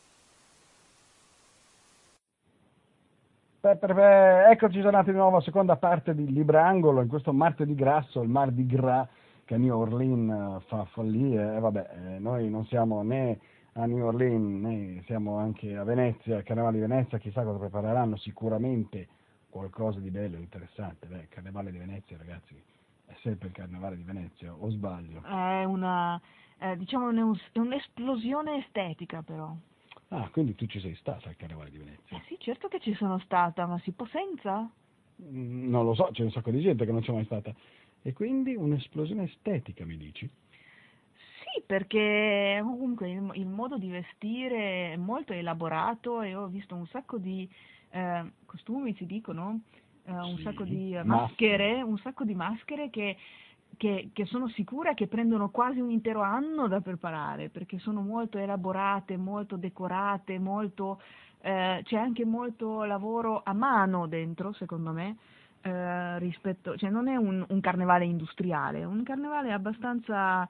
S4: Eccoci tornati di nuovo alla seconda parte di Librangolo, in questo martedì grasso, il Mardi Gras, che a New Orleans fa follie, e vabbè, eh, noi non siamo né a New Orleans né siamo anche a Venezia, al Carnevale di Venezia, chissà cosa prepareranno, sicuramente qualcosa di bello, interessante. Beh, il Carnevale di Venezia, ragazzi, è sempre il Carnevale di Venezia, o sbaglio?
S5: È una, eh, diciamo, un'es- un'esplosione estetica, però.
S4: Ah, quindi tu ci sei stata al Carnevale di Venezia?
S5: Eh sì, certo che ci sono stata, ma si può senza?
S4: Mm, Non lo so, c'è un sacco di gente che non c'è mai stata. E quindi un'esplosione estetica, mi dici?
S5: Sì, perché comunque il, il modo di vestire è molto elaborato e ho visto un sacco di eh, costumi, si dicono, eh, un
S4: Sì,
S5: sacco di eh,
S4: maschere.
S5: maschere, un sacco di maschere che, che, che sono sicura che prendono quasi un intero anno da preparare, perché sono molto elaborate, molto decorate, molto, eh, c'è anche molto lavoro a mano dentro, secondo me. Eh, rispetto, cioè non è un, un carnevale industriale, è un carnevale abbastanza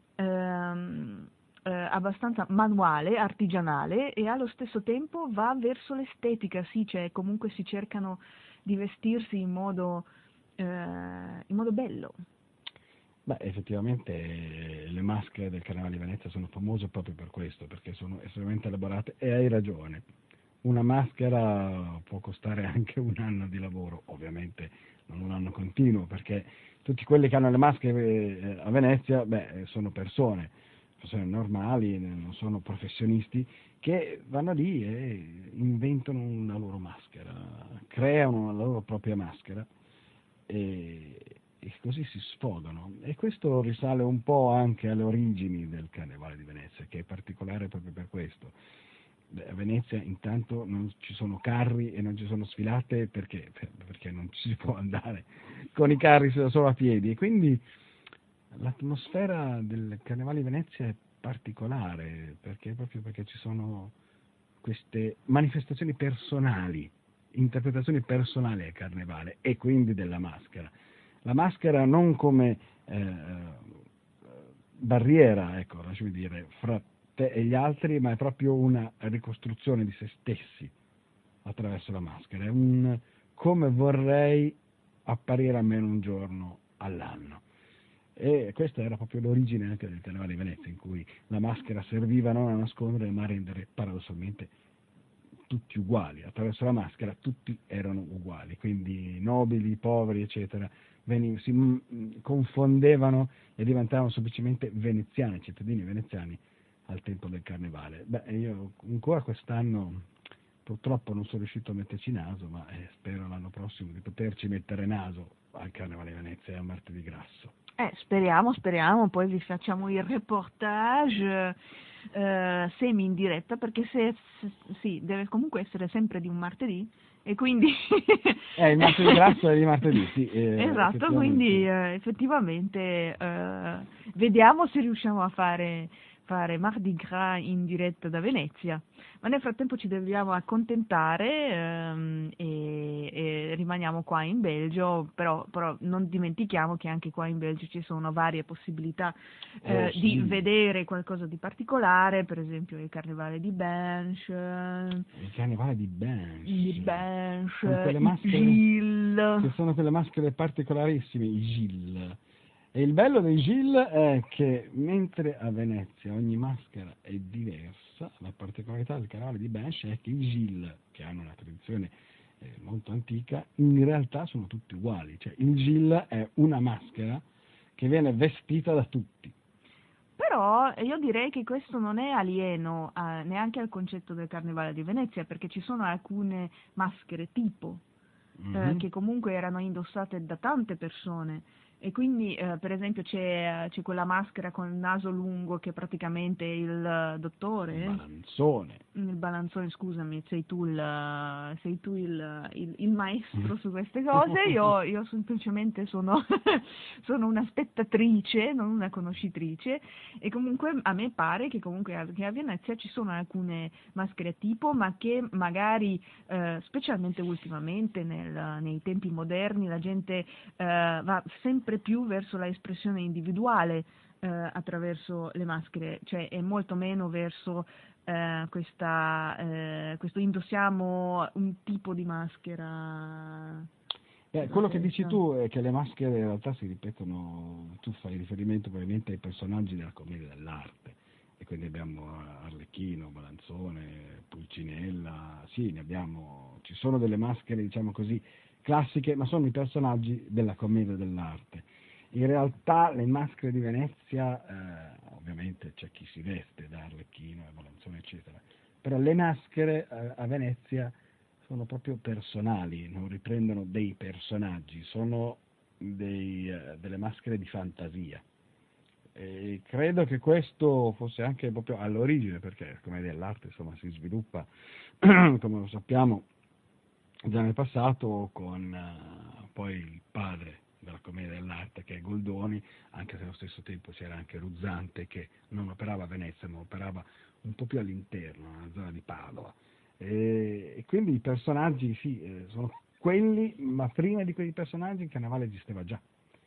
S5: ehm, eh, abbastanza manuale, artigianale e allo stesso tempo va verso l'estetica, sì, cioè comunque si cercano di vestirsi in modo, eh, in modo bello.
S4: Beh, effettivamente eh, le maschere del Carnevale di Venezia sono famose proprio per questo, perché sono estremamente elaborate e hai ragione. Una maschera può costare anche un anno di lavoro, ovviamente non un anno continuo, perché tutti quelli che hanno le maschere eh, a Venezia, beh, sono persone, persone normali, non sono professionisti, che vanno lì e inventano una loro maschera, creano la loro propria maschera e, e così si sfogano. E questo risale un po' anche alle origini del Carnevale di Venezia, che è particolare proprio per questo. Beh, a Venezia intanto non ci sono carri e non ci sono sfilate perché, perché non ci si può andare con i carri solo a piedi, e quindi l'atmosfera del Carnevale di Venezia è particolare, perché proprio perché ci sono queste manifestazioni personali, interpretazioni personali al Carnevale e quindi della maschera. La maschera non come eh, barriera, ecco, lasciami dire, fra te e gli altri, ma è proprio una ricostruzione di se stessi attraverso la maschera, è un come vorrei apparire almeno un giorno all'anno. E questa era proprio l'origine anche del Carnevale di Venezia, in cui la maschera serviva non a nascondere ma a rendere paradossalmente tutti uguali. Attraverso la maschera tutti erano uguali, quindi nobili, poveri, eccetera, veni, si mh, confondevano e diventavano semplicemente veneziani, cittadini veneziani al tempo del Carnevale. Beh, io ancora quest'anno purtroppo non sono riuscito a metterci naso, ma eh, spero l'anno prossimo di poterci mettere naso al Carnevale di Venezia e a Martedì Grasso.
S5: Eh, speriamo, speriamo, poi vi facciamo il reportage eh, semi in diretta, perché se, se, sì, deve comunque essere sempre di un martedì, e quindi...
S4: eh, il Martedì Grasso è di martedì, sì. Eh,
S5: esatto, quindi eh, effettivamente eh, vediamo se riusciamo a fare, fare Mardi Gras in diretta da Venezia. Ma nel frattempo ci dobbiamo accontentare ehm, e, e rimaniamo qua in Belgio, però, però non dimentichiamo che anche qua in Belgio ci sono varie possibilità eh,
S4: oh, sì.
S5: di vedere qualcosa di particolare, per esempio il Carnevale di Binche,
S4: il Carnevale di Binche,
S5: di Binche,
S4: con quelle maschere,
S5: Gilles.
S4: che sono quelle maschere particolarissime, i Gilles. E il bello dei Gilles è che mentre a Venezia ogni maschera è diversa, la particolarità del carnevale di Binche è che i Gilles, che hanno una tradizione eh, molto antica, in realtà sono tutti uguali. Cioè il Gilles è una maschera che viene vestita da tutti.
S5: Però io direi che questo non è alieno eh, neanche al concetto del Carnevale di Venezia, perché ci sono alcune maschere tipo
S4: Mm-hmm.
S5: eh, che comunque erano indossate da tante persone. E quindi, eh, per esempio, c'è, c'è quella maschera con il naso lungo che praticamente il eh, dottore,
S4: Il balanzone.
S5: il balanzone, scusami, sei tu il, sei tu il, il, il maestro su queste cose, io, io semplicemente sono, sono una spettatrice, non una conoscitrice, e comunque a me pare che comunque a, che a Venezia ci sono alcune maschere tipo, ma che magari, eh, specialmente ultimamente, nel, nei tempi moderni, la gente eh, va sempre più verso la espressione individuale eh, attraverso le maschere, cioè è molto meno verso eh, questa, eh, questo indossiamo un tipo di maschera.
S4: Beh, quello che dici tu è che le maschere in realtà si ripetono, tu fai riferimento probabilmente ai personaggi della commedia dell'arte, e quindi abbiamo Arlecchino, Balanzone, Pulcinella, sì, ne abbiamo, ci sono delle maschere, diciamo così, classiche, ma sono i personaggi della commedia dell'arte. In realtà le maschere di Venezia, eh, ovviamente c'è chi si veste da Arlecchino e Balanzone, eccetera, però le maschere eh, a Venezia sono proprio personali, non riprendono dei personaggi, sono dei, eh, delle maschere di fantasia. E credo che questo fosse anche proprio all'origine, perché la commedia dell'arte insomma si sviluppa, come lo sappiamo, già nel passato con uh, poi il padre della commedia dell'arte, che è Goldoni, anche se allo stesso tempo c'era anche Ruzzante, che non operava a Venezia ma operava un po' più all'interno, nella zona di Padova, e, e quindi i personaggi sì, eh, sono quelli, ma prima di quei personaggi il carnevale esisteva già,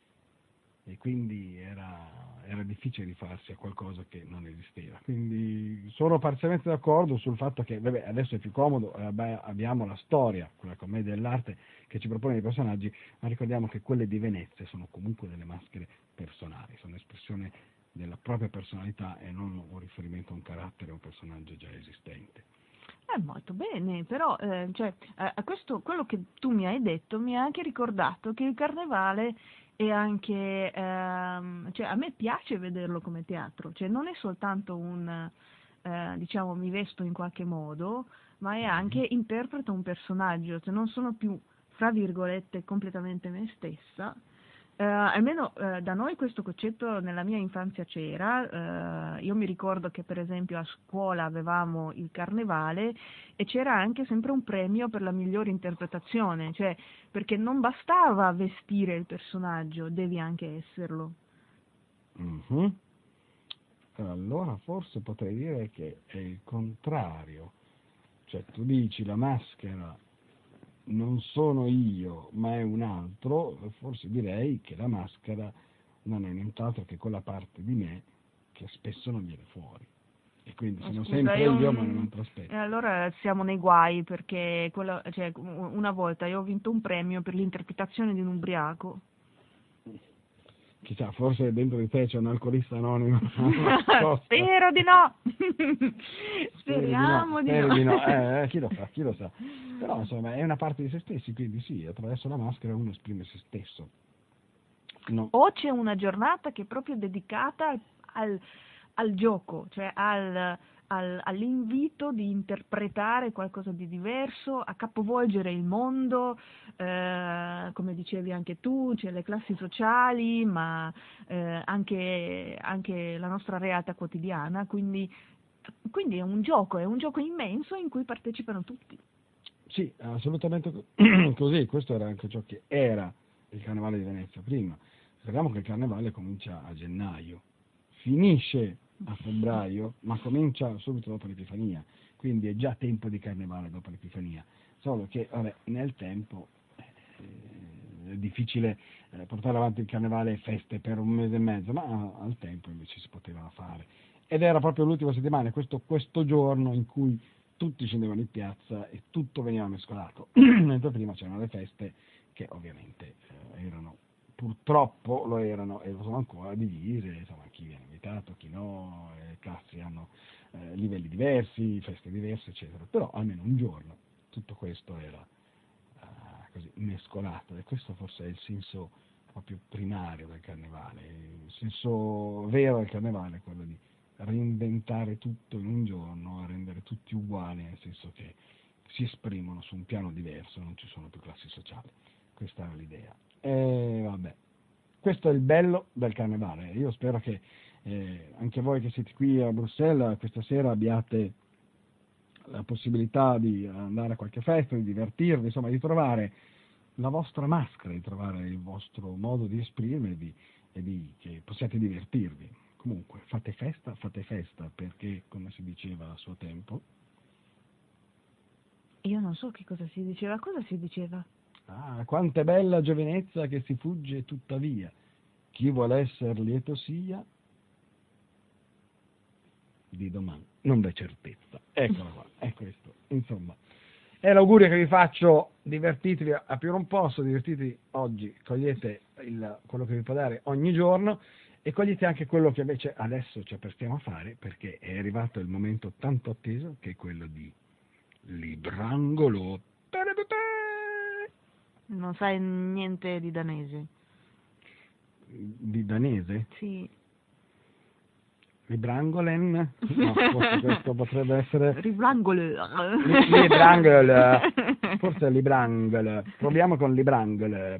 S4: e quindi era, era difficile rifarsi a qualcosa che non esisteva. Quindi sono parzialmente d'accordo sul fatto che vabbè, adesso è più comodo, eh, beh, abbiamo la storia, quella commedia dell'arte che ci propone dei personaggi, ma ricordiamo che quelle di Venezia sono comunque delle maschere personali, sono espressione della propria personalità e non un riferimento a un carattere o un personaggio già esistente.
S5: Eh, molto bene, però eh, cioè, a a questo, quello che tu mi hai detto mi ha anche ricordato che il carnevale è anche, ehm, cioè a me piace vederlo come teatro, cioè non è soltanto un, eh, diciamo, mi vesto in qualche modo, ma è anche interpreto un personaggio, cioè non sono più, fra virgolette, completamente me stessa. Eh, almeno eh, da noi questo concetto nella mia infanzia c'era, eh, io mi ricordo che per esempio a scuola avevamo il carnevale e c'era anche sempre un premio per la migliore interpretazione, cioè perché non bastava vestire il personaggio, devi anche esserlo.
S4: Mm-hmm. Allora forse potrei dire che è il contrario, cioè tu dici la maschera non sono io, ma è un altro, forse direi che la maschera non è nient'altro che quella parte di me che spesso non viene fuori. E quindi sono
S5: Scusa,
S4: sempre
S5: io,
S4: io, ma in un altro aspetto.
S5: E allora siamo nei guai, perché quello, cioè, una volta io ho vinto un premio per l'interpretazione di un ubriaco.
S4: Chissà, forse dentro di te c'è un alcolista anonimo.
S5: Spero di no!
S4: Speriamo
S5: Speriamo di no.
S4: di no. Eh, eh, chi lo sa, chi lo sa. Però insomma è una parte di se stessi, quindi sì, attraverso la maschera uno esprime se stesso. No.
S5: O c'è una giornata che è proprio dedicata al, al, al gioco, cioè al, al, all'invito di interpretare qualcosa di diverso, a capovolgere il mondo, eh, come dicevi anche tu, c'è le classi sociali, ma eh, anche, anche la nostra realtà quotidiana, quindi, quindi è un gioco, è un gioco immenso in cui partecipano tutti.
S4: Sì, assolutamente così, questo era anche ciò che era il Carnevale di Venezia prima. Sappiamo che il Carnevale comincia a gennaio, finisce a febbraio, ma comincia subito dopo l'Epifania, quindi è già tempo di Carnevale dopo l'Epifania, solo che vabbè, nel tempo eh, è difficile eh, portare avanti il Carnevale e feste per un mese e mezzo, ma al tempo invece si poteva fare. Ed era proprio l'ultima settimana, questo, questo giorno in cui tutti scendevano in piazza e tutto veniva mescolato, mentre prima c'erano le feste che ovviamente eh, erano purtroppo lo erano e lo sono ancora divise, insomma, chi viene invitato, chi no, le classi hanno eh, livelli diversi, feste diverse, eccetera, però almeno un giorno tutto questo era eh, così mescolato, e questo forse è il senso proprio primario del carnevale. Il senso vero del carnevale è quello di reinventare tutto in un giorno, rendere tutti uguali, nel senso che si esprimono su un piano diverso, non ci sono più classi sociali. Questa era l'idea. E vabbè, questo è il bello del carnevale. Io spero che eh, anche voi che siete qui a Bruxelles questa sera abbiate la possibilità di andare a qualche festa, di divertirvi, insomma di trovare la vostra maschera, di trovare il vostro modo di esprimervi e di che possiate divertirvi. Comunque, fate festa, fate festa, perché, come si diceva a suo tempo...
S5: Io non so che cosa si diceva. Cosa si diceva?
S4: Ah, quanto è bella giovinezza che si fugge tuttavia. Chi vuole essere lieto sia, di domani non v'è certezza. Eccola qua, è questo. Insomma, è l'augurio che vi faccio. Divertitevi a più non posso, divertitevi oggi, cogliete il, quello che vi può dare ogni giorno e cogliete anche quello che invece adesso ci apprestiamo a fare, perché è arrivato il momento tanto atteso che è quello di Librangolo.
S5: Non sai niente di danese?
S4: Di danese?
S5: Sì.
S4: Librangolen? No, forse questo potrebbe essere...
S5: Librangolo.
S4: Librangolo. Forse è Librangolo. Proviamo con Librangolo.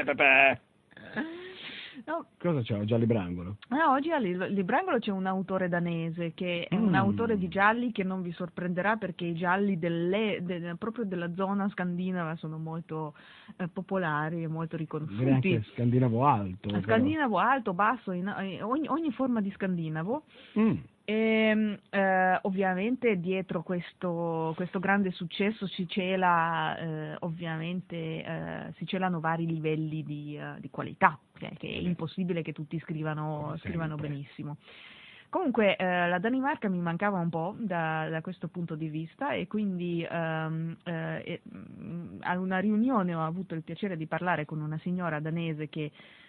S5: No.
S4: Cosa c'è oggi a Librangolo?
S5: No, oggi a Librangolo c'è un autore danese che è
S4: Mm.
S5: un autore di gialli che non vi sorprenderà, perché i gialli delle, de, proprio della zona scandinava sono molto eh, popolari e molto
S4: Direi
S5: riconosciuti.
S4: anche scandinavo alto. però.
S5: Scandinavo alto, basso, in, ogni, ogni forma di scandinavo.
S4: Mm.
S5: E, eh, ovviamente dietro questo, questo grande successo si cela eh, ovviamente eh, si celano vari livelli di, uh, di qualità, cioè che è impossibile che tutti scrivano,
S4: Come
S5: scrivano
S4: sempre.
S5: benissimo. Comunque eh, la Danimarca mi mancava un po' da, da questo punto di vista, e quindi ehm, eh, mh, a una riunione ho avuto il piacere di parlare con una signora danese che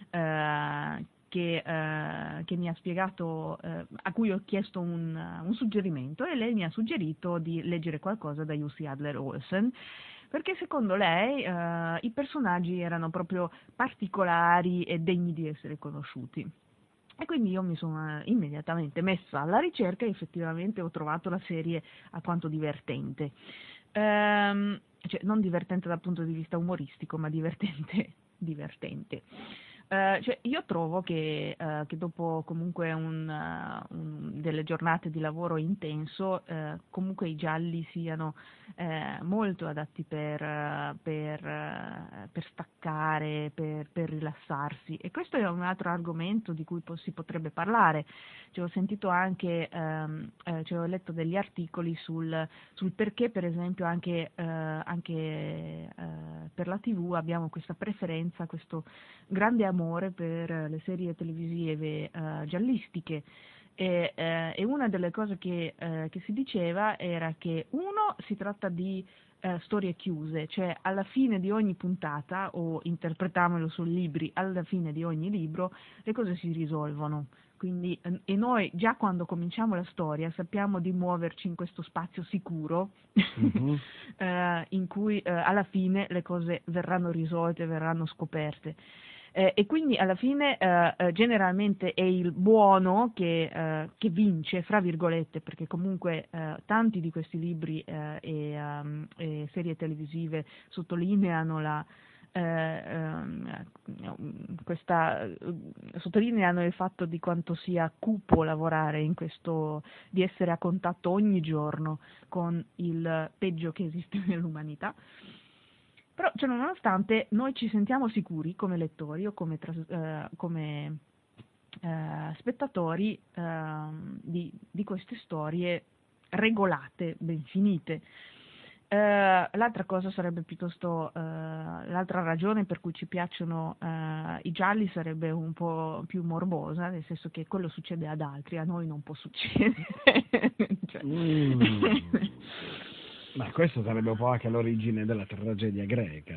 S5: eh, Che, eh, che mi ha spiegato, eh, a cui ho chiesto un, un suggerimento, e lei mi ha suggerito di leggere qualcosa da Jussi Adler-Olsen, perché secondo lei eh, i personaggi erano proprio particolari e degni di essere conosciuti. E quindi io mi sono immediatamente messa alla ricerca e effettivamente ho trovato la serie alquanto divertente. Ehm, cioè, non divertente dal punto di vista umoristico, ma divertente, divertente. Uh, cioè, io trovo che, uh, che dopo comunque un, uh, un, delle giornate di lavoro intenso, uh, comunque i gialli siano uh, molto adatti per, uh, per, uh, per staccare, per, per rilassarsi, e questo è un altro argomento di cui po- si potrebbe parlare. Cioè, ho sentito anche, um, uh, cioè, ho letto degli articoli sul, sul perché, per esempio, anche, uh, anche uh, per la tivù abbiamo questa preferenza, questo grande amore per le serie televisive uh, giallistiche, e, eh, e una delle cose che, eh, che si diceva era che, uno, si tratta di eh, storie chiuse, cioè alla fine di ogni puntata, o interpretamolo su libri, alla fine di ogni libro le cose si risolvono. Quindi, e noi già quando cominciamo la storia sappiamo di muoverci in questo spazio sicuro, mm-hmm. eh, in cui eh, alla fine le cose verranno risolte, verranno scoperte. Eh, e quindi alla fine eh, eh, generalmente è il buono che, eh, che vince, fra virgolette, perché comunque eh, tanti di questi libri eh, e, um, e serie televisive sottolineano la Eh, ehm, questa, eh, sottolineano il fatto di quanto sia cupo lavorare in questo, di essere a contatto ogni giorno con il peggio che esiste nell'umanità. Però, cioè, nonostante noi ci sentiamo sicuri come lettori o come, tras- eh, come eh, spettatori eh, di, di queste storie regolate, ben finite. Uh, l'altra cosa sarebbe piuttosto, uh, l'altra ragione per cui ci piacciono uh, i gialli sarebbe un po' più morbosa, nel senso che quello succede ad altri, a noi non può succedere. cioè.
S4: mm. Ma questo sarebbe un po' anche l'origine della tragedia greca.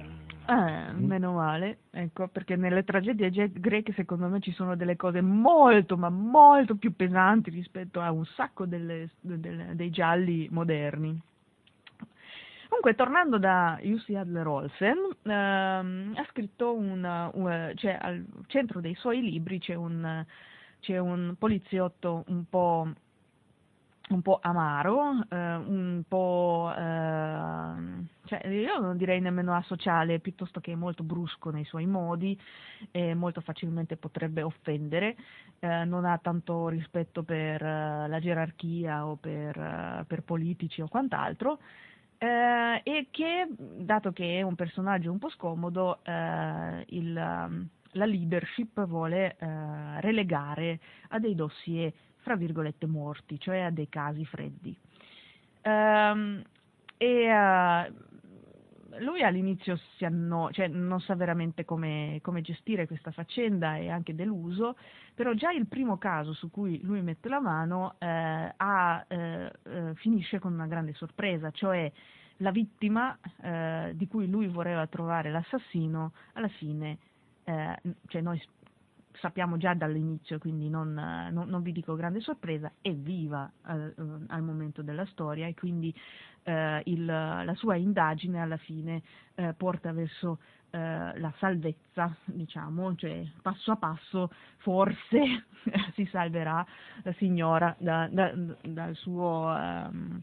S5: Eh,
S4: Mm.
S5: meno male, ecco, perché nelle tragedie ge- greche secondo me ci sono delle cose molto, ma molto più pesanti rispetto a un sacco delle- delle- dei gialli moderni. Comunque, tornando da Jussi Adler-Olsen, ehm, ha scritto un, un- cioè al centro dei suoi libri c'è un, c'è un poliziotto un po', un po' amaro, eh, un po', ehm, cioè, io non direi nemmeno asociale, piuttosto che molto brusco nei suoi modi e molto facilmente potrebbe offendere, eh, non ha tanto rispetto per eh, la gerarchia o per, eh, per politici o quant'altro, eh, e che, dato che è un personaggio un po' scomodo, eh, il, um, la leadership vuole eh, relegare a dei dossier, fra virgolette, morti, cioè a dei casi freddi. Ehm, e eh, lui all'inizio si anno, cioè non sa veramente come, come gestire questa faccenda, è anche deluso, però già il primo caso su cui lui mette la mano eh, ha, eh, eh, finisce con una grande sorpresa, cioè la vittima eh, di cui lui voleva trovare l'assassino, alla fine, eh, cioè noi sappiamo già dall'inizio, quindi non, eh, non, non vi dico grande sorpresa, è viva al, al momento della storia e quindi eh, il, la sua indagine alla fine eh, porta verso eh, la salvezza, diciamo, cioè passo a passo forse si salverà la signora da, da, dal suo... Um,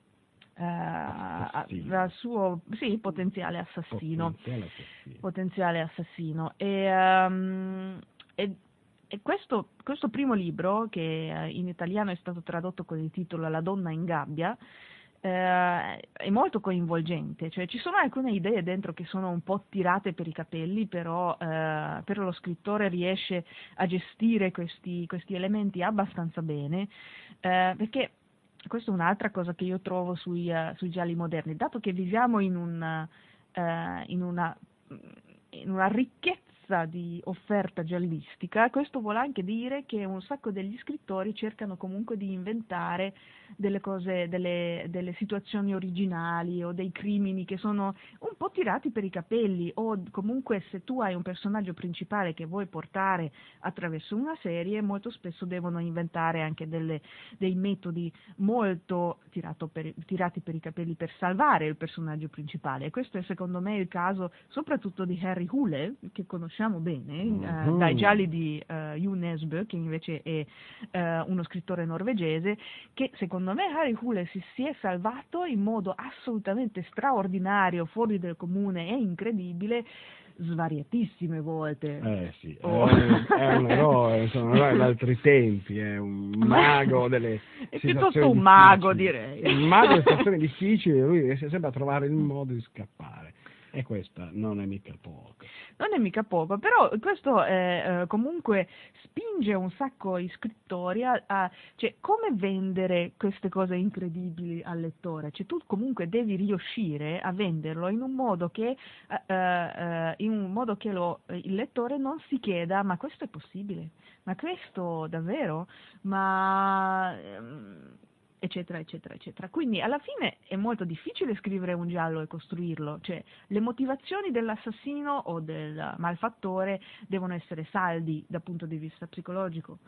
S5: Uh, dal suo sì, potenziale assassino.
S4: Potenziale assassino.
S5: Potenziale assassino. E, um, e, e questo, questo primo libro, che in italiano è stato tradotto con il titolo La donna in gabbia, eh, è molto coinvolgente, cioè ci sono alcune idee dentro che sono un po' tirate per i capelli, però, eh, però lo scrittore riesce a gestire questi, questi elementi abbastanza bene, eh, perché questa è un'altra cosa che io trovo sui, uh, sui gialli moderni, dato che viviamo in, un, uh, in, una, in una ricchezza di offerta giallistica, questo vuole anche dire che un sacco degli scrittori cercano comunque di inventare delle cose, delle, delle situazioni originali o dei crimini che sono un po' tirati per i capelli, o comunque se tu hai un personaggio principale che vuoi portare attraverso una serie, molto spesso devono inventare anche delle, dei metodi molto tirato per, tirati per i capelli per salvare il personaggio principale. E questo è secondo me il caso soprattutto di Harry Hole, che conosciamo bene, mm-hmm. eh, dai gialli di uh, Jo Nesbø, che invece è uh, uno scrittore norvegese, che secondo me Harry Hole si, si è salvato in modo assolutamente straordinario, fuori del comune e incredibile, svariatissime volte.
S4: Eh sì,
S5: Oh.
S4: è, un, è un eroe, insomma, un eroe di altri tempi, è un mago delle
S5: è
S4: situazioni
S5: piuttosto un
S4: difficili.
S5: mago, direi.
S4: Un mago delle situazioni difficili, lui riesce sempre a trovare il modo di scappare. E questa non è mica poco.
S5: Non è mica poco, però questo eh, eh, comunque spinge un sacco gli scrittori a, a, cioè, come vendere queste cose incredibili al lettore? Cioè, tu comunque devi riuscire a venderlo in un modo che, eh, eh, in un modo che lo, il lettore non si chieda: ma questo è possibile? Ma questo davvero? Ma... Ehm, eccetera, eccetera, eccetera. Quindi alla fine è molto difficile scrivere un giallo e costruirlo, cioè le motivazioni dell'assassino o del malfattore devono essere saldi dal punto di vista psicologico.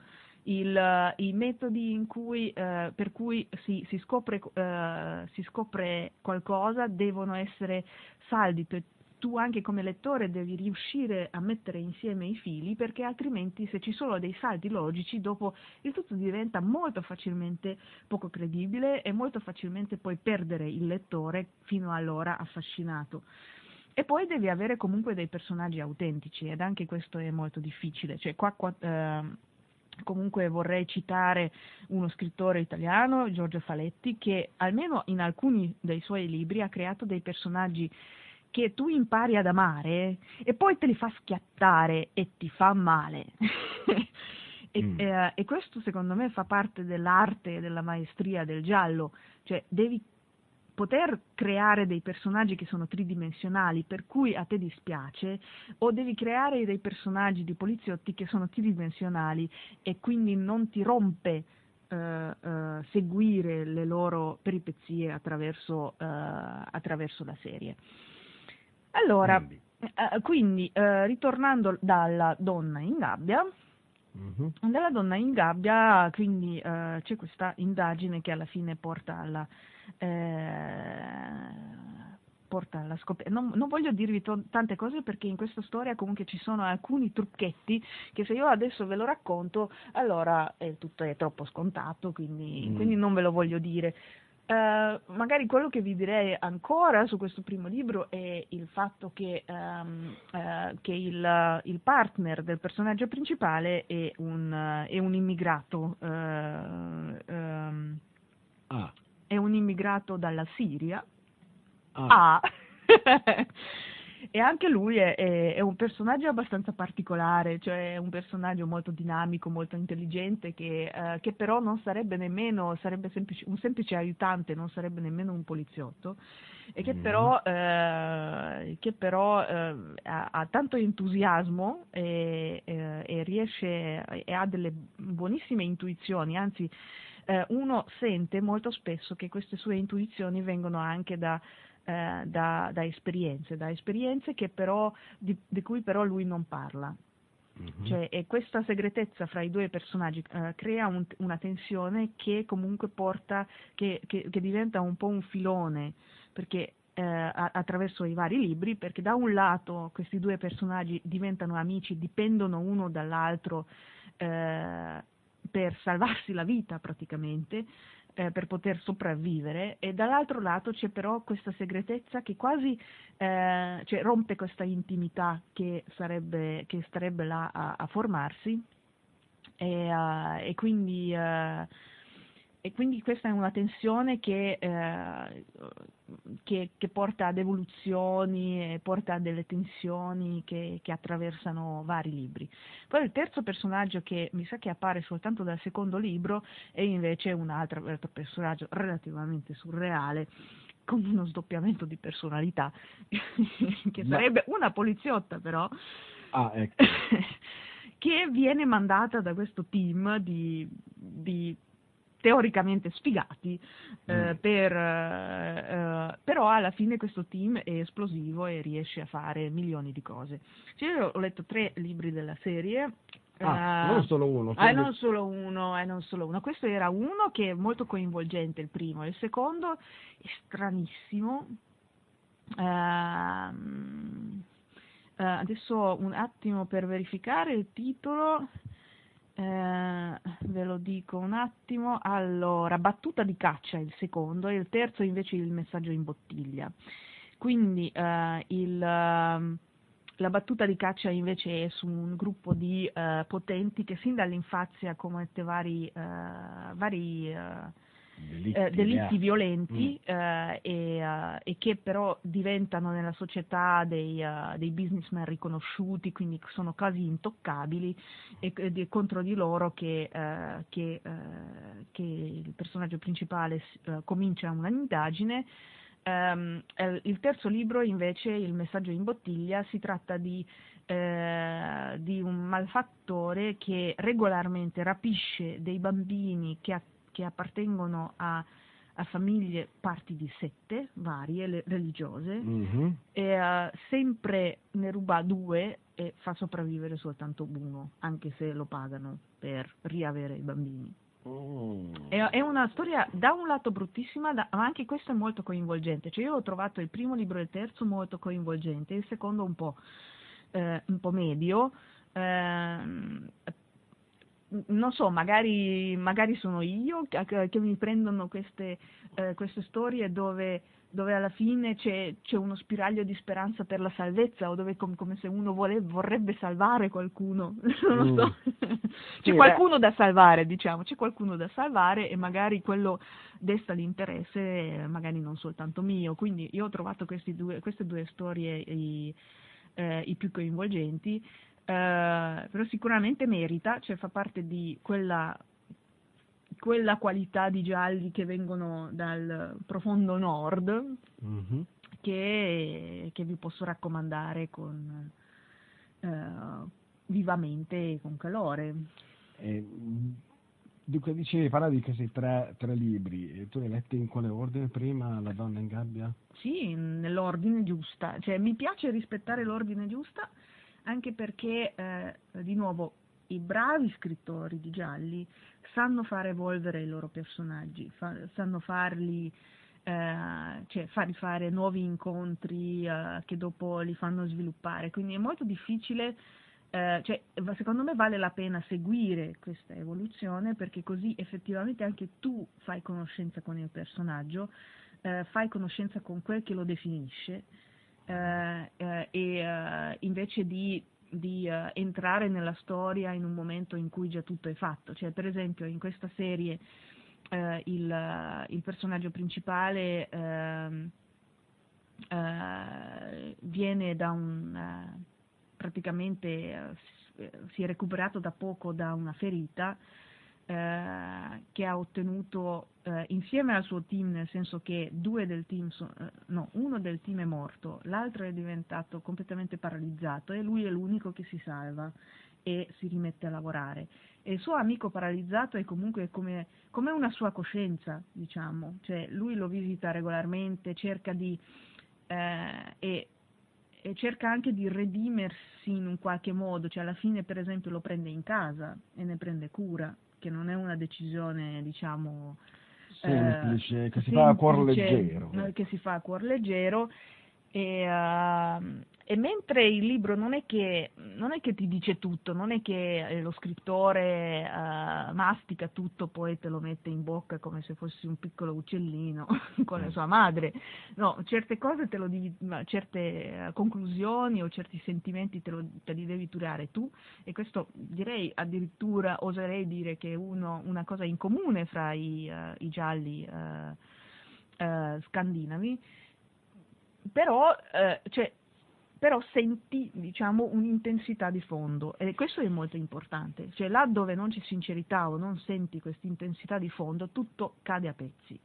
S5: Il, i metodi in cui, eh, per cui si, si, scopre, eh, si scopre qualcosa devono essere saldi, per, tu anche come lettore devi riuscire a mettere insieme i fili, perché altrimenti se ci sono dei salti logici dopo il tutto diventa molto facilmente poco credibile e molto facilmente puoi perdere il lettore fino allora affascinato. E poi devi avere comunque dei personaggi autentici, ed anche questo è molto difficile, cioè qua, qua eh, comunque vorrei citare uno scrittore italiano, Giorgio Faletti, che almeno in alcuni dei suoi libri ha creato dei personaggi che tu impari ad amare e poi te li fa schiattare e ti fa male. e, mm. eh, e questo secondo me fa parte dell'arte e della maestria del giallo, cioè devi poter creare dei personaggi che sono tridimensionali, per cui a te dispiace, o devi creare dei personaggi di poliziotti che sono tridimensionali e quindi non ti rompe Uh, uh, seguire le loro peripezie attraverso, uh, attraverso la serie. Allora, Eh, quindi, eh, ritornando dalla donna in gabbia,
S4: Mhm.
S5: dalla donna in gabbia, quindi eh, c'è questa indagine che alla fine porta alla, eh, porta alla scoperta. Non, non voglio dirvi to- tante cose perché in questa storia comunque ci sono alcuni trucchetti che se io adesso ve lo racconto, allora eh, tutto è troppo scontato, quindi,
S4: Mm.
S5: quindi non ve lo voglio dire. Uh, magari quello che vi direi ancora su questo primo libro è il fatto che, um, uh, che il, il partner del personaggio principale è un, uh, è un immigrato, uh, um,
S4: Ah,
S5: è un immigrato dalla Siria.
S4: ah.
S5: Ah. E anche lui è, è, è un personaggio abbastanza particolare, cioè è un personaggio molto dinamico, molto intelligente, che, eh, che però non sarebbe nemmeno, sarebbe semplice, un semplice aiutante, non sarebbe nemmeno un poliziotto, e che
S4: Mhm.
S5: però, eh, che però eh, ha, ha tanto entusiasmo e, e, e riesce e ha delle buonissime intuizioni, anzi eh, uno sente molto spesso che queste sue intuizioni vengono anche da Eh, da, da esperienze, da esperienze che però, di, di cui però lui non parla.
S4: Mhm.
S5: Cioè, e questa segretezza fra i due personaggi eh, crea un, una tensione che comunque porta, che, che, che diventa un po' un filone, perché eh, a, attraverso i vari libri, perché da un lato questi due personaggi diventano amici, dipendono uno dall'altro eh, per salvarsi la vita praticamente, eh, per poter sopravvivere, e dall'altro lato c'è però questa segretezza che quasi eh, cioè rompe questa intimità che sarebbe, che starebbe là a, a formarsi, e, uh, e, quindi, uh, e quindi questa è una tensione che, uh, che, che porta ad evoluzioni e porta a delle tensioni che, che attraversano vari libri. Poi il terzo personaggio, che mi sa che appare soltanto dal secondo libro, è invece un altro, altro personaggio relativamente surreale, con uno sdoppiamento di personalità, che
S4: Ma-
S5: sarebbe una poliziotta però,
S4: Ah, ecco.
S5: che viene mandata da questo team di, di teoricamente sfigati, eh,
S4: Mm.
S5: per, eh, eh, però alla fine questo team è esplosivo e riesce a fare milioni di cose. Cioè, io ho letto tre libri della serie.
S4: Ah,
S5: eh,
S4: non solo uno.
S5: eh,
S4: quindi-
S5: non solo uno, eh, non solo uno. Questo era uno che è molto coinvolgente, il primo. Il secondo è stranissimo. Ehm, eh, adesso un attimo per verificare il titolo, eh, ve lo dico un attimo. Allora, Battuta di caccia il secondo, e il terzo invece Il messaggio in bottiglia. Quindi eh, il, ehm, la battuta di caccia invece è su un gruppo di eh, potenti che sin dall'infanzia commette vari, eh, vari eh,
S4: Delitti,
S5: eh, delitti
S4: reati.
S5: violenti, eh, e, eh, e che però diventano nella società dei, eh, dei businessmen riconosciuti, quindi sono quasi intoccabili, e, ed è contro di loro che, eh, che, eh, che il personaggio principale eh, comincia un'indagine. Um, il terzo libro invece, Il messaggio in bottiglia, si tratta di, eh, di un malfattore che regolarmente rapisce dei bambini che, a, che appartengono a, a famiglie parti di sette varie, le, religiose,
S4: Mhm.
S5: e uh, sempre ne ruba due e fa sopravvivere soltanto uno, anche se lo pagano per riavere i bambini.
S4: Mm.
S5: È, è una storia da un lato bruttissima, da, ma anche questo è molto coinvolgente. Cioè, io ho trovato il primo libro e il terzo molto coinvolgente, il secondo un po', eh, un po' medio. Ehm, non so, magari, magari sono io che, che mi prendono queste, eh, queste storie dove, dove alla fine c'è, c'è uno spiraglio di speranza per la salvezza, o dove com, come se uno vole, vorrebbe salvare qualcuno, non lo so.
S4: Mm.
S5: C'è
S4: Sì,
S5: qualcuno da salvare, diciamo, c'è qualcuno da salvare, e magari quello desta l'interesse, magari non soltanto mio. Quindi io ho trovato questi due, queste due storie i, eh, i più coinvolgenti. Uh, però sicuramente merita, cioè fa parte di quella, quella qualità di gialli che vengono dal profondo nord,
S4: Mhm.
S5: che, che vi posso raccomandare con, uh, vivamente e con calore.
S4: Eh, Dunque, dicevi, parlavi di questi tre, tre libri, e tu li hai letti in quale ordine prima, La donna in gabbia?
S5: Sì, nell'ordine giusta, cioè mi piace rispettare l'ordine giusta, anche perché, eh, di nuovo, i bravi scrittori di gialli sanno far evolvere i loro personaggi, fa, sanno farli, eh, cioè farli fare nuovi incontri eh, che dopo li fanno sviluppare, quindi è molto difficile. Eh, cioè, secondo me vale la pena seguire questa evoluzione, perché così effettivamente anche tu fai conoscenza con il personaggio, eh, fai conoscenza con quel che lo definisce, eh, eh, e eh, invece di, di eh, entrare nella storia in un momento in cui già tutto è fatto. Cioè, per esempio, in questa serie eh, il, il personaggio principale ehm, eh, viene da un... Eh, praticamente eh, si è recuperato da poco da una ferita eh, che ha ottenuto eh, insieme al suo team, nel senso che due del team, so, eh, no, uno del team è morto, l'altro è diventato completamente paralizzato e lui è l'unico che si salva e si rimette a lavorare. E il suo amico paralizzato è comunque come, come una sua coscienza, diciamo, cioè lui lo visita regolarmente, cerca di eh, e e cerca anche di redimersi in un qualche modo, cioè alla fine per esempio lo prende in casa e ne prende cura, che non è una decisione, diciamo,
S4: semplice,
S5: eh,
S4: che si
S5: semplice,
S4: fa a cuor leggero.
S5: che si fa a cuor leggero. E, uh, e mentre il libro non è che non è che ti dice tutto, non è che lo scrittore uh, mastica tutto poi te lo mette in bocca come se fossi un piccolo uccellino con la sua madre, no, certe cose te lo devi, certe uh, conclusioni o certi sentimenti te, lo, te li devi tirare tu, e questo direi addirittura oserei dire che è uno, una cosa in comune fra i, uh, i gialli uh, uh, scandinavi. Però, eh, cioè, però senti, diciamo, un'intensità di fondo, e questo è molto importante, cioè là dove non c'è sincerità o non senti questa intensità di fondo, tutto cade a pezzi.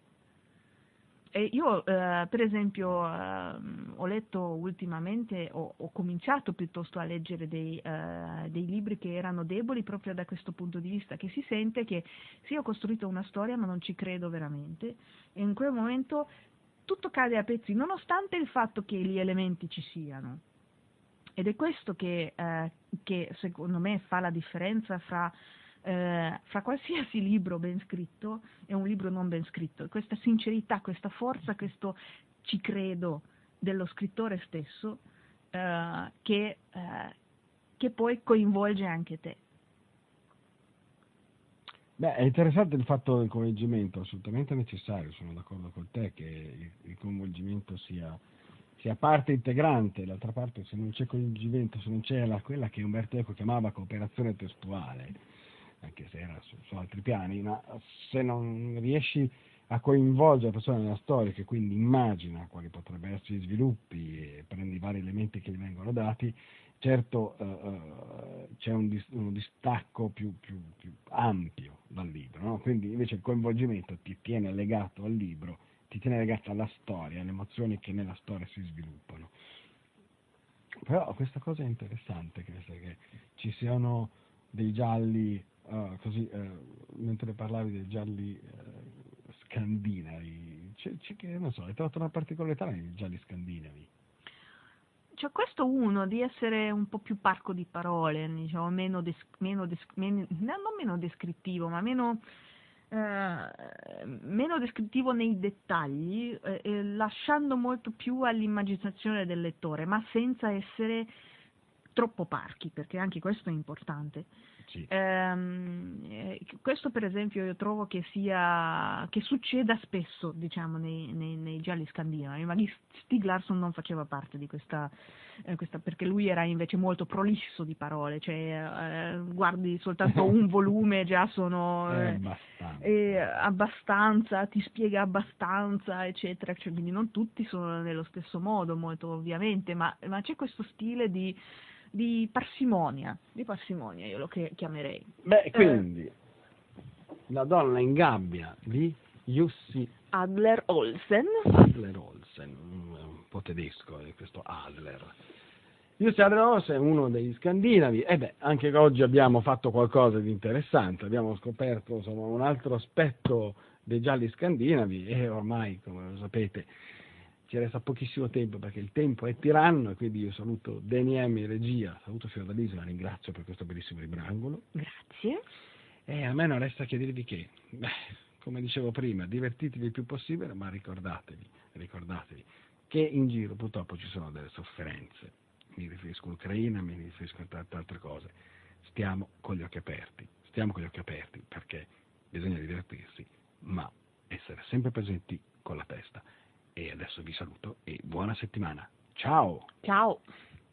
S5: E io, eh, per esempio, eh, ho letto ultimamente, ho, ho cominciato piuttosto a leggere dei, eh, dei libri che erano deboli proprio da questo punto di vista, che si sente che sì, ho costruito una storia ma non ci credo veramente, e in quel momento tutto cade a pezzi, nonostante il fatto che gli elementi ci siano. Ed è questo che, eh, che secondo me fa la differenza fra, eh, fra qualsiasi libro ben scritto e un libro non ben scritto. Questa sincerità, questa forza, questo ci credo dello scrittore stesso, eh, che, eh, che poi coinvolge anche te.
S4: Beh, è interessante il fatto del coinvolgimento, assolutamente necessario, sono d'accordo con te che il, il coinvolgimento sia, sia parte integrante, d'altra parte se non c'è coinvolgimento, se non c'è la, quella che Umberto Eco chiamava cooperazione testuale, anche se era su, su altri piani, ma se non riesci a coinvolgere la persona nella storia, che quindi immagina quali potrebbero essere gli sviluppi e prendi i vari elementi che gli vengono dati, certo uh, uh, c'è un, dis- un distacco più, più, più ampio dal libro, no? Quindi invece il coinvolgimento ti tiene legato al libro, ti tiene legato alla storia, alle emozioni che nella storia si sviluppano. Però questa cosa è interessante, che, che ci siano dei gialli, uh, così, uh, mentre parlavi dei gialli uh, scandinavi, c'è, c'è che, non so, hai trovato una particolarità nei gialli scandinavi?
S5: C'è questo uno di essere un po' più parco di parole, diciamo, meno, des, meno, des, meno non meno descrittivo, ma meno, eh, meno descrittivo nei dettagli, eh, eh, lasciando molto più all'immaginazione del lettore, ma senza essere troppo parchi, perché anche questo è importante.
S4: Sì.
S5: Ehm, eh, questo per esempio io trovo che sia che succeda spesso, diciamo, nei, nei, nei gialli scandinavi, ma Stieg Larsson non faceva parte di questa, eh, questa, perché lui era invece molto prolisso di parole, cioè eh, guardi soltanto un volume già sono
S4: È
S5: eh,
S4: abbastanza.
S5: eh, abbastanza, ti spiega abbastanza, eccetera, cioè, quindi non tutti sono nello stesso modo, molto ovviamente, ma, ma c'è questo stile di di parsimonia, di parsimonia io lo chiamerei.
S4: Beh, quindi, eh, La donna in gabbia di Jussi
S5: Adler-Olsen.
S4: Adler-Olsen, un po' tedesco, questo Adler. Jussi Adler-Os è uno degli scandinavi, e beh, anche oggi abbiamo fatto qualcosa di interessante, abbiamo scoperto insomma, un altro aspetto dei gialli scandinavi e ormai, come lo sapete, ci resta pochissimo tempo perché il tempo è tiranno e quindi io saluto Dani Emmi in regia, saluto Fiordalisa, la ringrazio per questo bellissimo librangolo.
S5: Grazie.
S4: E a me non resta che dirvi che, beh, come dicevo prima, divertitevi il più possibile, ma ricordatevi, ricordatevi che in giro purtroppo ci sono delle sofferenze. Mi riferisco all'Ucraina, mi riferisco a tante altre cose. Stiamo con gli occhi aperti, stiamo con gli occhi aperti perché bisogna divertirsi, ma essere sempre presenti con la testa. E adesso vi saluto e buona settimana. Ciao!
S5: Ciao!